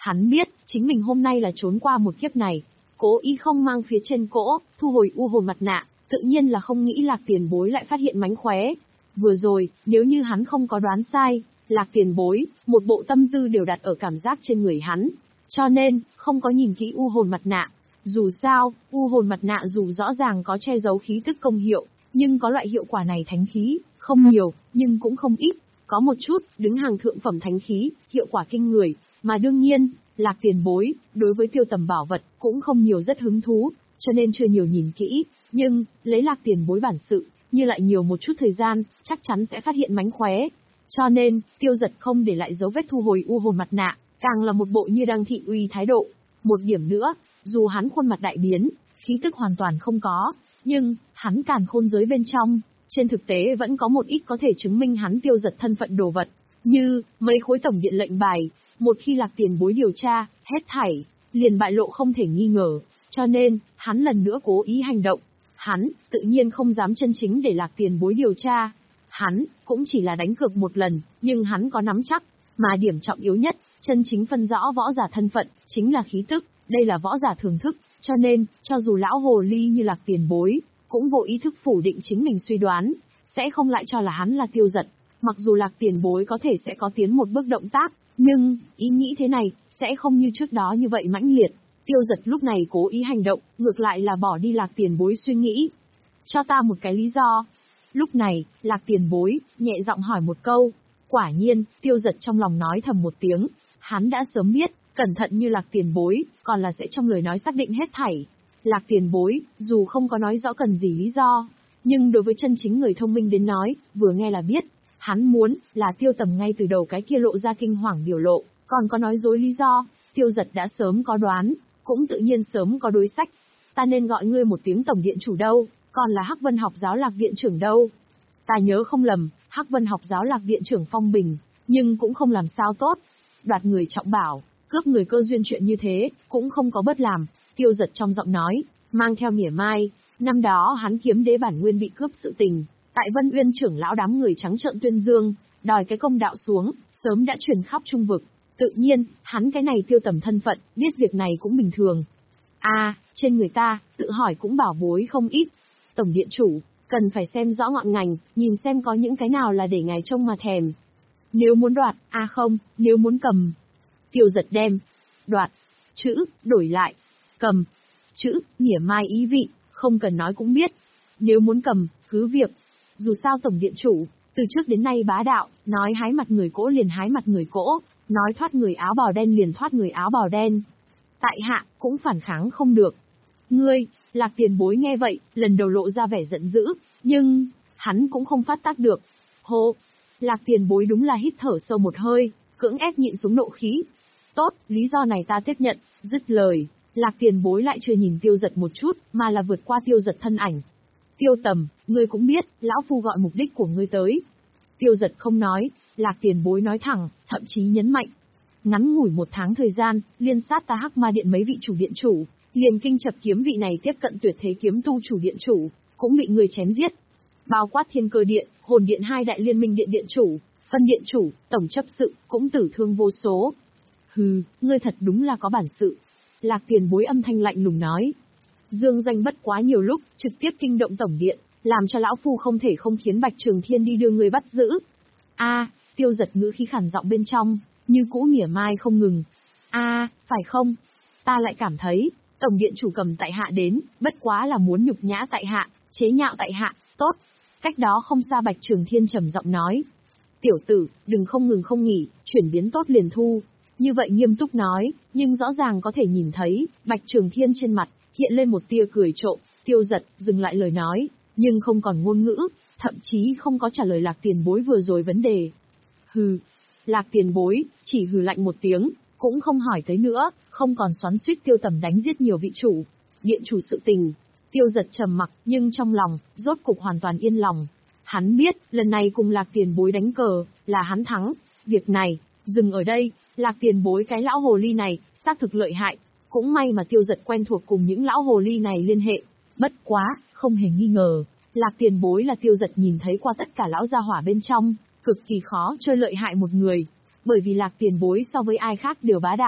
Hắn biết, chính mình hôm nay là trốn qua một kiếp này, cố ý không mang phía trên cỗ, thu hồi u hồn mặt nạ, tự nhiên là không nghĩ Lạc Tiền Bối lại phát hiện mánh khóe. Vừa rồi, nếu như hắn không có đoán sai, Lạc Tiền Bối, một bộ tâm tư đều đặt ở cảm giác trên người hắn, cho nên, không có nhìn kỹ u hồn mặt nạ. Dù sao, u hồn mặt nạ dù rõ ràng có che giấu khí tức công hiệu, nhưng có loại hiệu quả này thánh khí, không nhiều, nhưng cũng không ít. Có một chút, đứng hàng thượng phẩm thánh khí, hiệu quả kinh người, mà đương nhiên, Lạc Tiền Bối, đối với tiêu tầm bảo vật, cũng không nhiều rất hứng thú, cho nên chưa nhiều nhìn kỹ, nhưng, lấy Lạc Tiền Bối bản sự, như lại nhiều một chút thời gian, chắc chắn sẽ phát hiện mánh khóe. Cho nên, tiêu giật không để lại dấu vết thu hồi u hồn mặt nạ, càng là một bộ như đang thị uy thái độ. Một điểm nữa, dù hắn khuôn mặt đại biến, khí tức hoàn toàn không có, nhưng, hắn càn khôn giới bên trong, trên thực tế vẫn có một ít có thể chứng minh hắn tiêu giật thân phận đồ vật, như, mấy khối tổng điện lệnh bài, một khi Lạc Tiền Bối điều tra, hết thảy, liền bại lộ không thể nghi ngờ, cho nên, hắn lần nữa cố ý hành động. Hắn, tự nhiên không dám chân chính để Lạc Tiền Bối điều tra. Hắn, cũng chỉ là đánh cược một lần, nhưng hắn có nắm chắc, mà điểm trọng yếu nhất, chân chính phân rõ võ giả thân phận, chính là khí tức, đây là võ giả thường thức, cho nên, cho dù lão hồ ly như Lạc Tiền Bối, cũng vô ý thức phủ định chính mình suy đoán, sẽ không lại cho là hắn là tiêu giật. Mặc dù Lạc Tiền Bối có thể sẽ có tiến một bước động tác, nhưng, ý nghĩ thế này, sẽ không như trước đó như vậy mãnh liệt. Tiêu giật lúc này cố ý hành động, ngược lại là bỏ đi Lạc Tiền Bối suy nghĩ. Cho ta một cái lý do. Lúc này, Lạc Tiền Bối, nhẹ giọng hỏi một câu. Quả nhiên, tiêu giật trong lòng nói thầm một tiếng. Hắn đã sớm biết, cẩn thận như Lạc Tiền Bối, còn là sẽ trong lời nói xác định hết thảy. Lạc Tiền Bối, dù không có nói rõ cần gì lý do, nhưng đối với chân chính người thông minh đến nói, vừa nghe là biết. Hắn muốn, là tiêu tầm ngay từ đầu cái kia lộ ra kinh hoàng biểu lộ, còn có nói dối lý do, tiêu giật đã sớm có đoán, cũng tự nhiên sớm có đối sách. Ta nên gọi ngươi một tiếng tổng điện chủ đâu, còn là Hắc Vân học giáo Lạc viện trưởng đâu. Ta nhớ không lầm, Hắc Vân học giáo Lạc viện trưởng phong bình, nhưng cũng không làm sao tốt. Đoạt người trọng bảo, cướp người cơ duyên chuyện như thế, cũng không có bớt làm, tiêu giật trong giọng nói, mang theo mỉa mai. Năm đó hắn kiếm đế bản nguyên bị cướp sự tình, tại Vân Uyên trưởng lão đám người trắng trợn tuyên dương, đòi cái công đạo xuống, sớm đã truyền khắp trung vực. Tự nhiên, hắn cái này tiêu tầm thân phận, biết việc này cũng bình thường. À, trên người ta, tự hỏi cũng bảo bối không ít. Tổng điện chủ, cần phải xem rõ ngọn ngành, nhìn xem có những cái nào là để ngài trông mà thèm. Nếu muốn đoạt, à không, nếu muốn cầm. Tiêu giật đem. Đoạt. Chữ, đổi lại. Cầm. Chữ, mỉa mai ý vị, không cần nói cũng biết. Nếu muốn cầm, cứ việc. Dù sao tổng điện chủ, từ trước đến nay bá đạo, nói hái mặt người cỗ liền hái mặt người cỗ, nói thoát người áo bào đen liền thoát người áo bào đen. Tại hạ, cũng phản kháng không được. Ngươi, Lạc Tiền Bối nghe vậy, lần đầu lộ ra vẻ giận dữ, nhưng, hắn cũng không phát tác được. Hô, Lạc Tiền Bối đúng là hít thở sâu một hơi, cưỡng ép nhịn xuống nộ khí. Tốt, lý do này ta tiếp nhận, dứt lời, Lạc Tiền Bối lại chưa nhìn tiêu giật một chút, mà là vượt qua tiêu giật thân ảnh. Tiêu tầm, ngươi cũng biết, lão phu gọi mục đích của ngươi tới. Tiêu giật không nói, Lạc Tiền Bối nói thẳng, thậm chí nhấn mạnh. Ngắn ngủi một tháng thời gian, liên sát ta Hắc Ma Điện mấy vị chủ điện chủ, liền kinh chập kiếm vị này tiếp cận tuyệt thế kiếm tu chủ điện chủ, cũng bị người chém giết. Bao quát Thiên Cơ Điện, Hồn Điện hai đại liên minh điện điện chủ, phân điện chủ, tổng chấp sự, cũng tử thương vô số. Hừ, ngươi thật đúng là có bản sự. Lạc Tiền Bối âm thanh lạnh lùng nói. Dương danh bất quá nhiều lúc, trực tiếp kinh động tổng điện, làm cho lão phu không thể không khiến Bạch Trường Thiên đi đưa người bắt giữ. A, à, tiêu giật ngữ khí khản giọng bên trong, như cũ mỉa mai không ngừng. A, à, phải không? Ta lại cảm thấy, tổng điện chủ cầm tại hạ đến, bất quá là muốn nhục nhã tại hạ, chế nhạo tại hạ, tốt. Cách đó không xa Bạch Trường Thiên trầm giọng nói. Tiểu tử, đừng không ngừng không nghỉ, chuyển biến tốt liền thu. Như vậy nghiêm túc nói, nhưng rõ ràng có thể nhìn thấy, Bạch Trường Thiên trên mặt, hiện lên một tia cười trộm, tiêu giật, dừng lại lời nói, nhưng không còn ngôn ngữ, thậm chí không có trả lời Lạc Tiền Bối vừa rồi vấn đề. Hừ, Lạc Tiền Bối, chỉ hừ lạnh một tiếng, cũng không hỏi tới nữa, không còn xoắn xuýt tiêu tầm đánh giết nhiều vị chủ, điện chủ sự tình. Tiêu giật trầm mặc, nhưng trong lòng, rốt cục hoàn toàn yên lòng. Hắn biết, lần này cùng Lạc Tiền Bối đánh cờ, là hắn thắng. Việc này, dừng ở đây, Lạc Tiền Bối cái lão hồ ly này, xác thực lợi hại. Cũng may mà tiêu giật quen thuộc cùng những lão hồ ly này liên hệ. Bất quá, không hề nghi ngờ, Lạc Tiền Bối là tiêu giật nhìn thấy qua tất cả lão gia hỏa bên trong, cực kỳ khó chơi lợi hại một người. Bởi vì Lạc Tiền Bối so với ai khác đều bá đạo,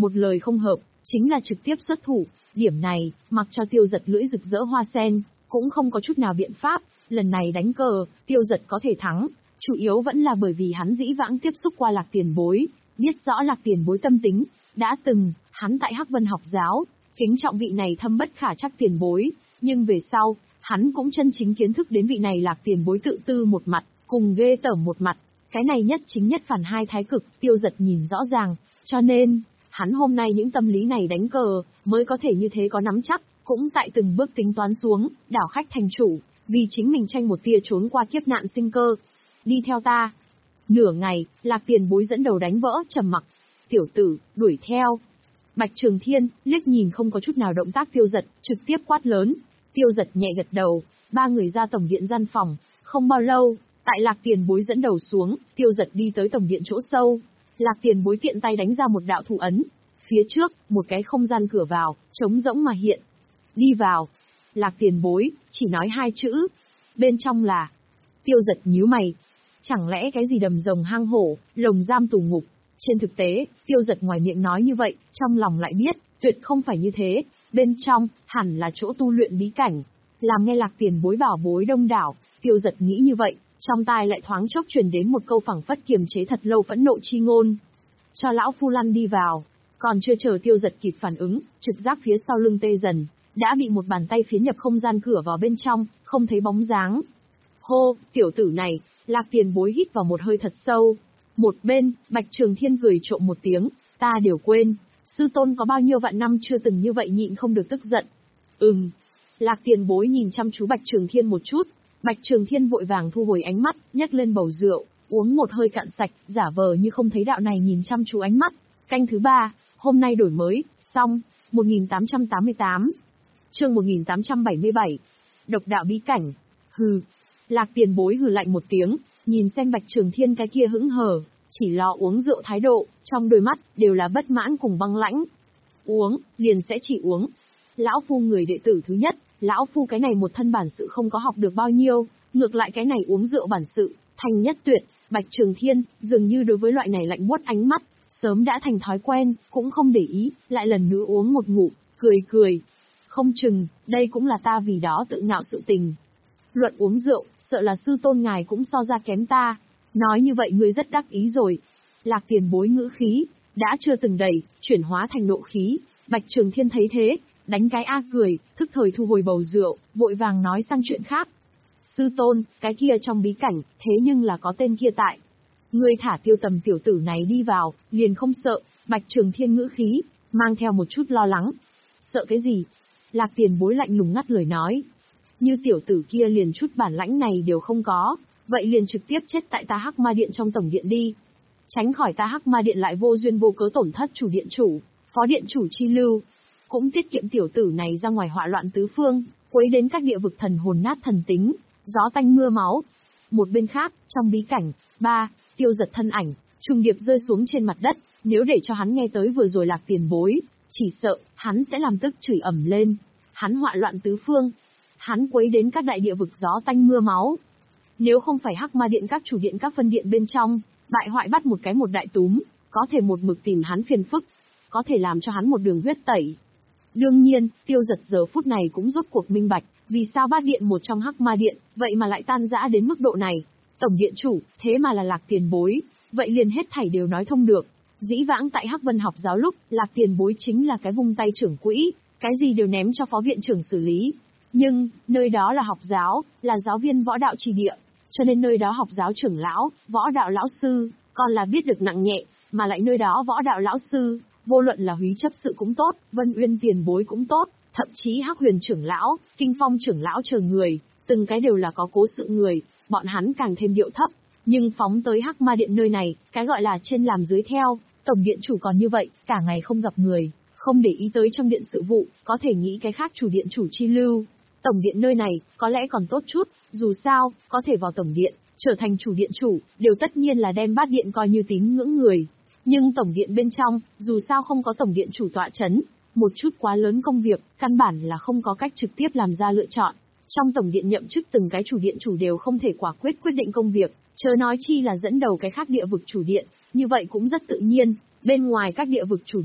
một lời không hợp, chính là trực tiếp xuất thủ. Điểm này, mặc cho Tiêu Giật lưỡi rực rỡ hoa sen, cũng không có chút nào biện pháp. Lần này đánh cờ, Tiêu Giật có thể thắng, chủ yếu vẫn là bởi vì hắn dĩ vãng tiếp xúc qua Lạc Tiền Bối, biết rõ Lạc Tiền Bối tâm tính. Đã từng, hắn tại Hắc Vân học giáo, kính trọng vị này thâm bất khả trắc tiền bối, nhưng về sau, hắn cũng chân chính kiến thức đến vị này Lạc Tiền Bối tự tư một mặt, cùng ghê tởm một mặt. Cái này nhất chính nhất phản hai thái cực, Tiêu Giật nhìn rõ ràng, cho nên, hắn hôm nay những tâm lý này đánh cờ, mới có thể như thế có nắm chắc, cũng tại từng bước tính toán xuống, đảo khách thành chủ, vì chính mình tranh một tia trốn qua kiếp nạn sinh cơ. Đi theo ta. Nửa ngày, Lạc Tiền Bối dẫn đầu đánh vỡ trầm mặc. Tiểu tử, đuổi theo. Bạch Trường Thiên, liếc nhìn không có chút nào động tác Tiêu Giật, trực tiếp quát lớn. Tiêu Giật nhẹ gật đầu, ba người ra tổng điện gian phòng, không bao lâu, tại Lạc Tiền Bối dẫn đầu xuống, Tiêu Giật đi tới tổng điện chỗ sâu. Lạc Tiền Bối tiện tay đánh ra một đạo thủ ấn. Phía trước, một cái không gian cửa vào, trống rỗng mà hiện. Đi vào. Lạc Tiền Bối, chỉ nói hai chữ. Bên trong là... Tiêu Giật nhíu mày. Chẳng lẽ cái gì đầm rồng hang hổ, lồng giam tù ngục? Trên thực tế, Tiêu Giật ngoài miệng nói như vậy, trong lòng lại biết, tuyệt không phải như thế. Bên trong, hẳn là chỗ tu luyện bí cảnh. Làm nghe Lạc Tiền Bối bảo bối đông đảo, Tiêu Giật nghĩ như vậy, trong tai lại thoáng chốc truyền đến một câu phảng phất kiềm chế thật lâu phẫn nộ chi ngôn. Cho lão phu lăn đi vào. Còn chưa chờ Tiêu Giật kịp phản ứng, trực giác phía sau lưng tê dần, đã bị một bàn tay phiến nhập không gian cửa vào bên trong, không thấy bóng dáng. Hô, tiểu tử này, Lạc Tiền Bối hít vào một hơi thật sâu. Một bên, Bạch Trường Thiên cười trộm một tiếng, ta đều quên, sư tôn có bao nhiêu vạn năm chưa từng như vậy nhịn không được tức giận. Ừm. Lạc Tiền Bối nhìn chăm chú Bạch Trường Thiên một chút, Bạch Trường Thiên vội vàng thu hồi ánh mắt, nhấc lên bầu rượu, uống một hơi cạn sạch, giả vờ như không thấy đạo này nhìn chăm chú ánh mắt. Canh thứ ba, hôm nay đổi mới, xong, một nghìn tám trăm tám mươi tám. Chương một nghìn tám trăm bảy mươi bảy. Độc đạo bí cảnh. Hừ. Lạc Tiền Bối hừ lạnh một tiếng, nhìn xem Bạch Trường Thiên cái kia hững hờ, chỉ lo uống rượu thái độ, trong đôi mắt đều là bất mãn cùng băng lãnh. Uống, liền sẽ chỉ uống. Lão phu người đệ tử thứ nhất, lão phu cái này một thân bản sự không có học được bao nhiêu, ngược lại cái này uống rượu bản sự, thành nhất tuyệt. Bạch Trường Thiên, dường như đối với loại này lạnh buốt ánh mắt, sớm đã thành thói quen, cũng không để ý, lại lần nữa uống một ngụm, cười cười. Không chừng, đây cũng là ta vì đó tự ngạo sự tình. Luận uống rượu, sợ là sư tôn ngài cũng so ra kém ta. Nói như vậy ngươi rất đắc ý rồi. Lạc Tiền Bối ngữ khí, đã chưa từng đầy, chuyển hóa thành nộ khí. Bạch Trường Thiên thấy thế, đánh cái a cười, thức thời thu hồi bầu rượu, vội vàng nói sang chuyện khác. Sư tôn, cái kia trong bí cảnh, thế nhưng là có tên kia tại. Ngươi thả Tiêu Tầm tiểu tử này đi vào, liền không sợ. Bạch Trường Thiên ngữ khí, mang theo một chút lo lắng. Sợ cái gì? Lạc Tiền Bối lạnh lùng ngắt lời nói. Như tiểu tử kia liền chút bản lãnh này đều không có, vậy liền trực tiếp chết tại ta Hắc Ma Điện trong tổng điện đi. Tránh khỏi ta Hắc Ma Điện lại vô duyên vô cớ tổn thất chủ điện chủ, phó điện chủ chi lưu. Cũng tiết kiệm tiểu tử này ra ngoài họa loạn tứ phương, quấy đến các địa vực thần hồn nát thần tính, gió tanh mưa máu. Một bên khác, trong bí cảnh, ba, Tiêu Giật thân ảnh, trùng điệp rơi xuống trên mặt đất, nếu để cho hắn nghe tới vừa rồi Lạc Tiền Bối, chỉ sợ, hắn sẽ làm tức chửi ầm lên. Hắn họa loạn tứ phương, hắn quấy đến các đại địa vực gió tanh mưa máu. Nếu không phải Hắc Ma Điện các chủ điện các phân điện bên trong, bại hoại bắt một cái một đại túm, có thể một mực tìm hắn phiền phức, có thể làm cho hắn một đường huyết tẩy. Đương nhiên, Tiêu Giật giờ phút này cũng rốt cuộc minh bạch, vì sao bát điện một trong Hắc Ma Điện, vậy mà lại tan rã đến mức độ này. Tổng điện chủ, thế mà là Lạc Tiền Bối, vậy liền hết thảy đều nói thông được. Dĩ vãng tại Hắc Vân học giáo lúc, Lạc Tiền Bối chính là cái vung tay trưởng quỹ, cái gì đều ném cho phó viện trưởng xử lý. Nhưng, nơi đó là học giáo, là giáo viên võ đạo trì địa, cho nên nơi đó học giáo trưởng lão, võ đạo lão sư, còn là biết được nặng nhẹ, mà lại nơi đó võ đạo lão sư, vô luận là Húy chấp sự cũng tốt, Vân Uyên tiền bối cũng tốt, thậm chí Hắc Huyền trưởng lão, Kinh Phong trưởng lão chờ người, từng cái đều là có cố sự người, bọn hắn càng thêm điệu thấp. Nhưng phóng tới Hắc Ma Điện nơi này, cái gọi là trên làm dưới theo, tổng điện chủ còn như vậy, cả ngày không gặp người, không để ý tới trong điện sự vụ, có thể nghĩ cái khác chủ điện chủ chi lưu. Tổng điện nơi này, có lẽ còn tốt chút, dù sao, có thể vào tổng điện, trở thành chủ điện chủ, đều tất nhiên là đem bát điện coi như tín ngưỡng người. Nhưng tổng điện bên trong, dù sao không có tổng điện chủ tọa chấn, một chút quá lớn công việc, căn bản là không có cách trực tiếp làm ra lựa chọn. Trong tổng điện nhậm chức từng cái chủ điện chủ đều không thể quả quyết quyết định công việc, chớ nói chi là dẫn đầu cái khác địa vực chủ điện, như vậy cũng rất tự nhiên, bên ngoài các địa vực chủ điện,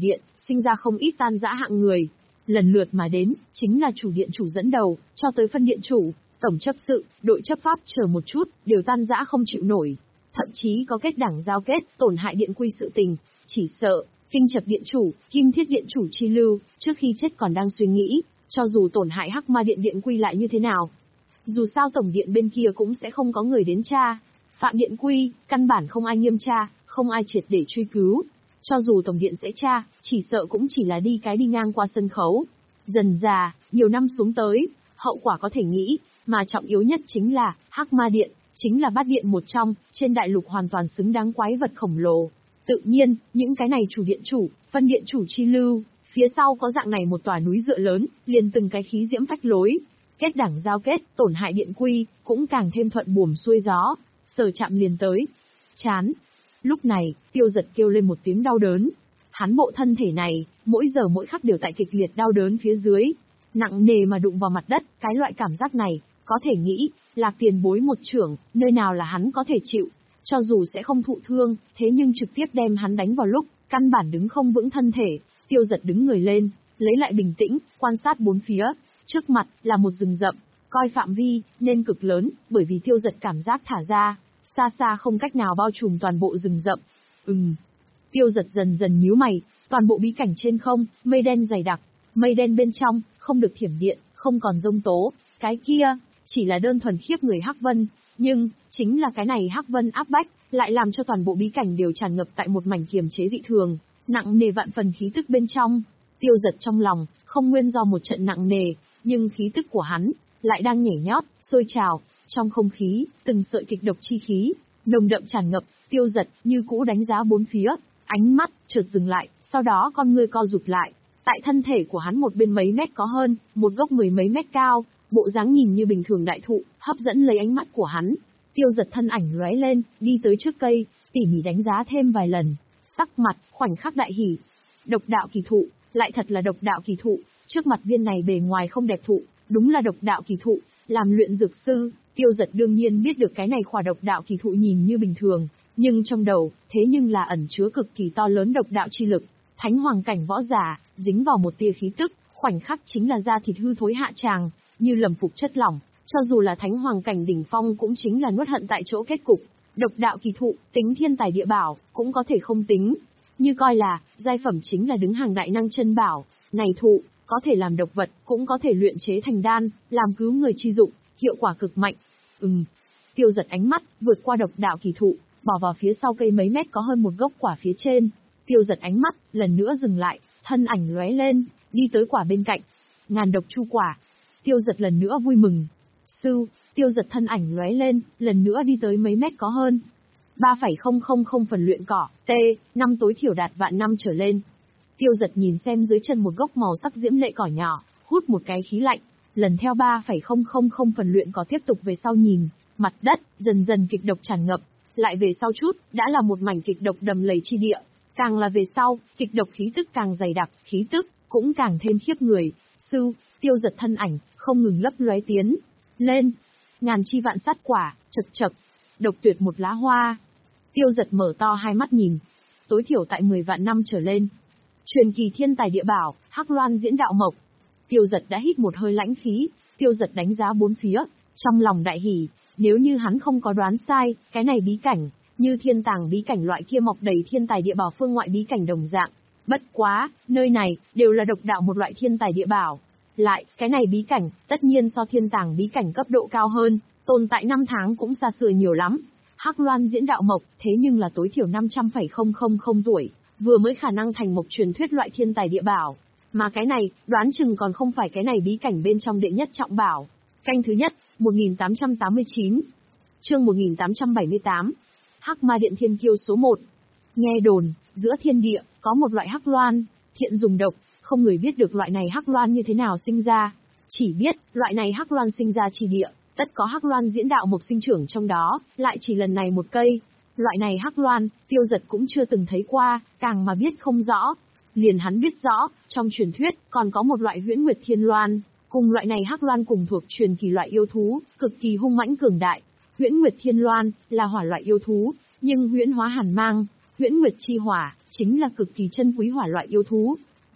sinh ra không ít tan rã hạng người. Lần lượt mà đến, chính là chủ điện chủ dẫn đầu, cho tới phân điện chủ, tổng chấp sự, đội chấp pháp chờ một chút, đều tan rã không chịu nổi. Thậm chí có kết đảng giao kết, tổn hại điện quy sự tình, chỉ sợ, kinh chập điện chủ, kim thiết điện chủ chi lưu, trước khi chết còn đang suy nghĩ, cho dù tổn hại hắc ma điện điện quy lại như thế nào. Dù sao tổng điện bên kia cũng sẽ không có người đến tra. Phạm điện quy, căn bản không ai nghiêm tra, không ai triệt để truy cứu. Cho dù tổng điện sẽ tra, chỉ sợ cũng chỉ là đi cái đi ngang qua sân khấu. Dần già, nhiều năm xuống tới, hậu quả có thể nghĩ, mà trọng yếu nhất chính là, hắc ma điện, chính là bát điện một trong, trên đại lục hoàn toàn xứng đáng quái vật khổng lồ. Tự nhiên, những cái này chủ điện chủ, phân điện chủ chi lưu, phía sau có dạng này một tòa núi dựa lớn, liền từng cái khí diễm phách lối. Kết đảng giao kết, tổn hại điện quy, cũng càng thêm thuận buồm xuôi gió, sờ chạm liền tới. Chán. Lúc này, Tiêu Giật kêu lên một tiếng đau đớn. Hắn bộ thân thể này, mỗi giờ mỗi khắc đều tại kịch liệt đau đớn phía dưới. Nặng nề mà đụng vào mặt đất, cái loại cảm giác này, có thể nghĩ, Lạc Tiền Bối một trưởng, nơi nào là hắn có thể chịu. Cho dù sẽ không thụ thương, thế nhưng trực tiếp đem hắn đánh vào lúc, căn bản đứng không vững thân thể. Tiêu Giật đứng người lên, lấy lại bình tĩnh, quan sát bốn phía. Trước mặt, là một rừng rậm, coi phạm vi, nên cực lớn, bởi vì Tiêu Giật cảm giác thả ra, xa xa không cách nào bao trùm toàn bộ rừng rậm. Ừm. Tiêu Giật dần dần nhíu mày, toàn bộ bí cảnh trên không, mây đen dày đặc, mây đen bên trong, không được thiểm điện, không còn giông tố, cái kia, chỉ là đơn thuần khiếp người hắc vân, nhưng, chính là cái này hắc vân áp bách, lại làm cho toàn bộ bí cảnh đều tràn ngập tại một mảnh kiềm chế dị thường, nặng nề vạn phần khí tức bên trong. Tiêu Giật trong lòng, không nguyên do một trận nặng nề, nhưng khí tức của hắn, lại đang nhảy nhót, sôi trào, trong không khí, từng sợi kịch độc chi khí, nồng đậm tràn ngập. Tiêu Giật, như cũ đánh giá bốn phía, ánh mắt, chợt dừng lại, sau đó con ngươi co rụt lại. Tại thân thể của hắn một bên mấy mét có hơn, một gốc mười mấy mét cao, bộ dáng nhìn như bình thường đại thụ, hấp dẫn lấy ánh mắt của hắn. Tiêu Giật thân ảnh lóe lên, đi tới trước cây, tỉ mỉ đánh giá thêm vài lần. Sắc mặt, khoảnh khắc đại hỉ. Độc đạo kỳ thụ, lại thật là độc đạo kỳ thụ, trước mặt viên này bề ngoài không đẹp thụ, đúng là độc đạo kỳ thụ, làm luyện dược sư, Tiêu Giật đương nhiên biết được cái này khỏa độc đạo kỳ thụ nhìn như bình thường, nhưng trong đầu, thế nhưng là ẩn chứa cực kỳ to lớn độc đạo chi lực. Thánh hoàng cảnh võ giả, dính vào một tia khí tức, khoảnh khắc chính là da thịt hư thối hạ tràng, như lầm phục chất lỏng, cho dù là thánh hoàng cảnh đỉnh phong cũng chính là nuốt hận tại chỗ kết cục. Độc đạo kỳ thụ, tính thiên tài địa bảo, cũng có thể không tính. Như coi là, giai phẩm chính là đứng hàng đại năng chân bảo, này thụ, có thể làm độc vật, cũng có thể luyện chế thành đan, làm cứu người chi dụng, hiệu quả cực mạnh. Ừm. Tiêu Giật ánh mắt, vượt qua độc đạo kỳ thụ, bỏ vào phía sau cây mấy mét có hơn một gốc quả phía trên. Tiêu Giật ánh mắt, lần nữa dừng lại, thân ảnh lóe lên, đi tới quả bên cạnh. Ngàn độc chu quả. Tiêu Giật lần nữa vui mừng. Sư, Tiêu Giật thân ảnh lóe lên, lần nữa đi tới mấy mét có hơn. ba phẩy không không không phần luyện cỏ, T, năm tối thiểu đạt vạn năm trở lên. Tiêu Giật nhìn xem dưới chân một gốc màu sắc diễm lệ cỏ nhỏ, hút một cái khí lạnh, lần theo ba phẩy không không không phần luyện cỏ tiếp tục về sau nhìn, mặt đất, dần dần kịch độc tràn ngập, lại về sau chút, đã là một mảnh kịch độc đầm lầy chi địa, càng là về sau, kịch độc khí tức càng dày đặc, khí tức, cũng càng thêm khiếp người. Sư, Tiêu Giật thân ảnh, không ngừng lấp lóe tiến lên, ngàn chi vạn sát quả, chật chật, độc tuyệt một lá hoa. Tiêu Giật mở to hai mắt nhìn, tối thiểu tại mười vạn năm trở lên. Truyền kỳ thiên tài địa bảo, Hắc Loan diễn đạo mộc. Tiêu Giật đã hít một hơi lãnh khí, Tiêu Giật đánh giá bốn phía, trong lòng đại hỉ, nếu như hắn không có đoán sai, cái này bí cảnh, như thiên tàng bí cảnh loại kia mọc đầy thiên tài địa bảo phương ngoại bí cảnh đồng dạng. Bất quá, nơi này, đều là độc đạo một loại thiên tài địa bảo. Lại, cái này bí cảnh, tất nhiên so thiên tàng bí cảnh cấp độ cao hơn, tồn tại năm tháng cũng xa xưa nhiều lắm. Hắc Loan diễn đạo mộc, thế nhưng là tối thiểu năm trăm phẩy không không không tuổi, vừa mới khả năng thành mộc truyền thuyết loại thiên tài địa bảo. Mà cái này, đoán chừng còn không phải cái này bí cảnh bên trong đệ nhất trọng bảo. Canh thứ nhất, một nghìn tám trăm tám mươi chín. Chương một nghìn tám trăm bảy mươi tám. Hắc Ma Điện Thiên Kiêu số một. Nghe đồn, giữa thiên địa, có một loại hắc loan, thiện dùng độc, không người biết được loại này hắc loan như thế nào sinh ra. Chỉ biết, loại này hắc loan sinh ra chi địa, tất có hắc loan diễn đạo mộc sinh trưởng trong đó, lại chỉ lần này một cây. Loại này hắc loan, Tiêu Giật cũng chưa từng thấy qua, càng mà biết không rõ. Liền hắn biết rõ, trong truyền thuyết, còn có một loại huyễn nguyệt thiên loan, cùng loại này hắc loan cùng thuộc truyền kỳ loại yêu thú, cực kỳ hung mãnh cường đại. Huyễn nguyệt thiên loan, là hỏa loại yêu thú, nhưng huyễn hóa hàn mang, huyễn nguyệt chi hỏa, chính là cực kỳ chân quý hỏa loại yêu thú.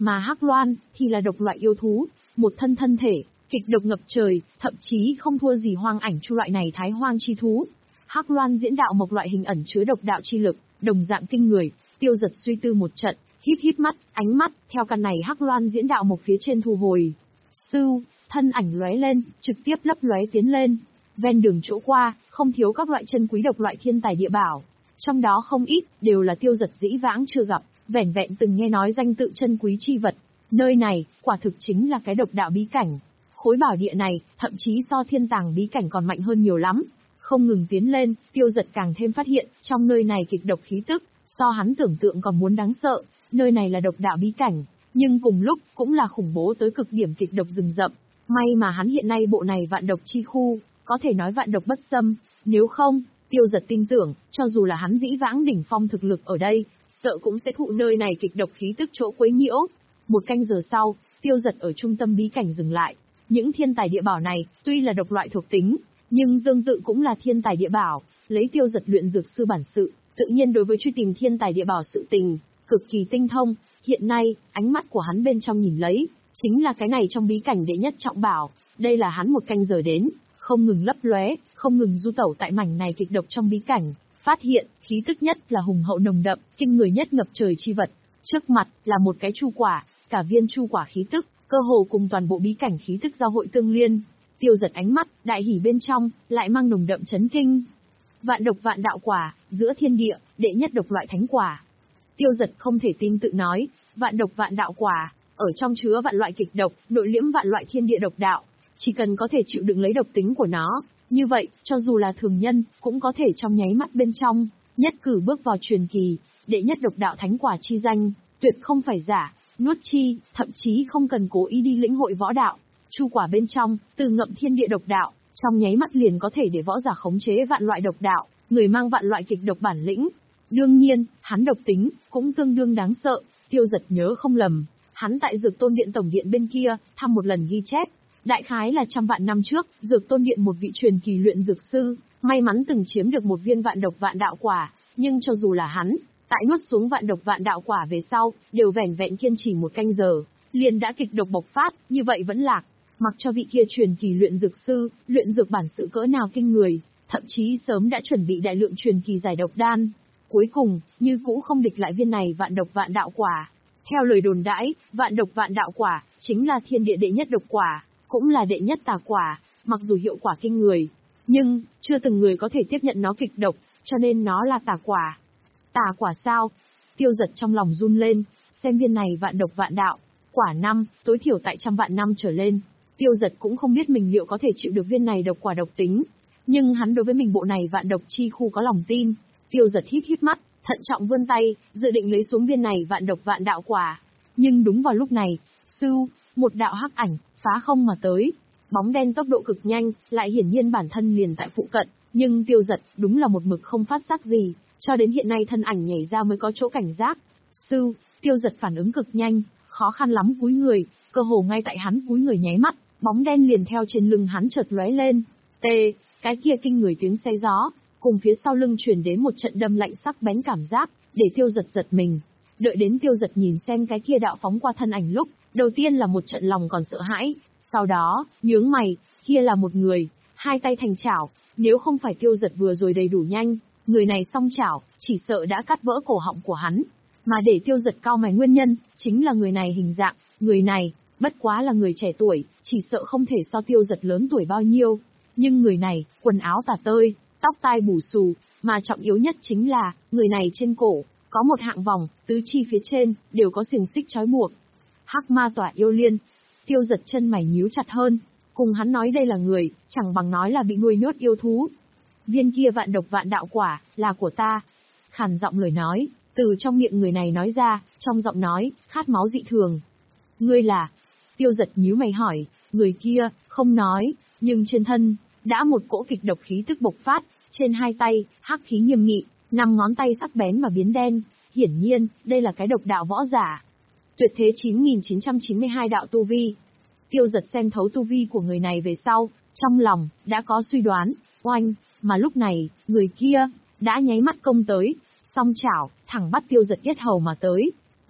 Mà Hắc Loan thì là độc loại yêu thú, một thân thân thể, kịch độc ngập trời, thậm chí không thua gì Hoang Ảnh Chu loại này thái hoang chi thú. Hắc Loan diễn đạo mộc loại hình ẩn chứa độc đạo chi lực, đồng dạng kinh người. Tiêu Giật suy tư một trận, híp híp mắt, ánh mắt theo căn này Hắc Loan diễn đạo mộc phía trên thu hồi. Sưu, thân ảnh lóe lên, trực tiếp lấp lóe tiến lên. Ven đường chỗ qua, không thiếu các loại chân quý độc loại thiên tài địa bảo. Trong đó không ít, đều là Tiêu Giật dĩ vãng chưa gặp, vẻn vẹn từng nghe nói danh tự chân quý chi vật. Nơi này, quả thực chính là cái độc đạo bí cảnh. Khối bảo địa này, thậm chí so thiên tàng bí cảnh còn mạnh hơn nhiều lắm. Không ngừng tiến lên, Tiêu Giật càng thêm phát hiện, trong nơi này kịch độc khí tức, so hắn tưởng tượng còn muốn đáng sợ. Nơi này là độc đạo bí cảnh, nhưng cùng lúc cũng là khủng bố tới cực điểm kịch độc rừng rậm. May mà hắn hiện nay bộ này vạn độc chi khu, có thể nói vạn độc bất xâm, nếu không, Tiêu Giật tin tưởng, cho dù là hắn vĩ vãng đỉnh phong thực lực ở đây, sợ cũng sẽ thụ nơi này kịch độc khí tức chỗ quấy nhiễu. Một canh giờ sau, Tiêu Giật ở trung tâm bí cảnh dừng lại. Những thiên tài địa bảo này, tuy là độc loại thuộc tính, nhưng tương tự cũng là thiên tài địa bảo, lấy Tiêu Giật luyện dược sư bản sự, tự nhiên đối với truy tìm thiên tài địa bảo sự tình, cực kỳ tinh thông. Hiện nay, ánh mắt của hắn bên trong nhìn lấy, chính là cái này trong bí cảnh đệ nhất trọng bảo, đây là hắn một canh giờ đến, không ngừng lấp lóe, không ngừng du tẩu tại mảnh này kịch độc trong bí cảnh, phát hiện, khí tức nhất là hùng hậu nồng đậm, kinh người nhất ngập trời chi vật. Trước mặt, là một cái chu quả, cả viên chu quả khí tức, cơ hồ cùng toàn bộ bí cảnh khí tức giao hội tương liên. Tiêu Giật ánh mắt, đại hỉ bên trong, lại mang nồng đậm chấn kinh. Vạn độc vạn đạo quả, giữa thiên địa, đệ nhất độc loại thánh quả. Tiêu Giật không thể tin tự nói, vạn độc vạn đạo quả, ở trong chứa vạn loại kịch độc, nội liễm vạn loại thiên địa độc đạo, chỉ cần có thể chịu đựng lấy độc tính của nó, như vậy, cho dù là thường nhân, cũng có thể trong nháy mắt bên trong, nhất cử bước vào truyền kỳ, đệ nhất độc đạo thánh quả chi danh, tuyệt không phải giả, nuốt chi, thậm chí không cần cố ý đi lĩnh hội võ đạo. Chu quả bên trong, từ ngậm thiên địa độc đạo, trong nháy mắt liền có thể để võ giả khống chế vạn loại độc đạo, người mang vạn loại kịch độc bản lĩnh. Đương nhiên, hắn độc tính, cũng tương đương đáng sợ. Tiêu Giật nhớ không lầm, hắn tại Dược Tôn Điện tổng điện bên kia, thăm một lần ghi chép. Đại khái là trăm vạn năm trước, Dược Tôn Điện một vị truyền kỳ luyện dược sư, may mắn từng chiếm được một viên vạn độc vạn đạo quả, nhưng cho dù là hắn, tại nuốt xuống vạn độc vạn đạo quả về sau, đều vẻn vẹn kiên trì một canh giờ, liền đã kịch độc bộc phát, như vậy vẫn lạc. Mặc cho vị kia truyền kỳ luyện dược sư, luyện dược bản sự cỡ nào kinh người, thậm chí sớm đã chuẩn bị đại lượng truyền kỳ giải độc đan. Cuối cùng, như cũ không địch lại viên này vạn độc vạn đạo quả. Theo lời đồn đãi, vạn độc vạn đạo quả, chính là thiên địa đệ nhất độc quả, cũng là đệ nhất tà quả, mặc dù hiệu quả kinh người, nhưng, chưa từng người có thể tiếp nhận nó kịch độc, cho nên nó là tà quả. Tà quả sao? Tiêu Giật trong lòng run lên, xem viên này vạn độc vạn đạo, quả năm, tối thiểu tại trăm vạn năm trở lên. Tiêu Giật cũng không biết mình liệu có thể chịu được viên này độc quả độc tính, nhưng hắn đối với mình bộ này vạn độc chi khu có lòng tin. Tiêu Giật híp híp mắt, thận trọng vươn tay, dự định lấy xuống viên này vạn độc vạn đạo quả. Nhưng đúng vào lúc này, sưu, một đạo hắc ảnh, phá không mà tới. Bóng đen tốc độ cực nhanh, lại hiển nhiên bản thân liền tại phụ cận, nhưng Tiêu Giật đúng là một mực không phát giác gì, cho đến hiện nay thân ảnh nhảy ra mới có chỗ cảnh giác. Sưu, Tiêu Giật phản ứng cực nhanh, khó khăn lắm cúi người, cơ hồ ngay tại hắn cúi người nháy mắt, bóng đen liền theo trên lưng hắn chợt lóe lên. Tê, cái kia kinh người tiếng xé gió, cùng phía sau lưng truyền đến một trận đâm lạnh sắc bén cảm giác, để Tiêu Giật giật mình. Đợi đến Tiêu Giật nhìn xem cái kia đạo phóng qua thân ảnh lúc, đầu tiên là một trận lòng còn sợ hãi, sau đó, nhướng mày, kia là một người, hai tay thành chảo, nếu không phải Tiêu Giật vừa rồi đầy đủ nhanh, người này song chảo, chỉ sợ đã cắt vỡ cổ họng của hắn. Mà để Tiêu Giật cau mày nguyên nhân, chính là người này hình dạng, người này, bất quá là người trẻ tuổi, chỉ sợ không thể so Tiêu Giật lớn tuổi bao nhiêu. Nhưng người này, quần áo tả tơi, tóc tai bù xù, mà trọng yếu nhất chính là, người này trên cổ, có một hạng vòng, tứ chi phía trên, đều có xiềng xích trói buộc. Hắc ma tỏa yêu liên. Tiêu Giật chân mày nhíu chặt hơn, cùng hắn nói đây là người, chẳng bằng nói là bị nuôi nhốt yêu thú. Viên kia vạn độc vạn đạo quả, là của ta. Khàn giọng lời nói, từ trong miệng người này nói ra, trong giọng nói, khát máu dị thường. Ngươi là? Tiêu Giật nhíu mày hỏi, người kia, không nói, nhưng trên thân, đã một cỗ kịch độc khí tức bộc phát, trên hai tay, hắc khí nghiêm nghị, năm ngón tay sắc bén mà biến đen, hiển nhiên, đây là cái độc đạo võ giả. Tuyệt thế chín nghìn chín trăm chín mươi hai đạo tu vi. Tiêu Giật xem thấu tu vi của người này về sau, trong lòng, đã có suy đoán, oanh, mà lúc này, người kia, đã nháy mắt công tới, song chảo, thẳng bắt Tiêu Giật yết hầu mà tới. Bành,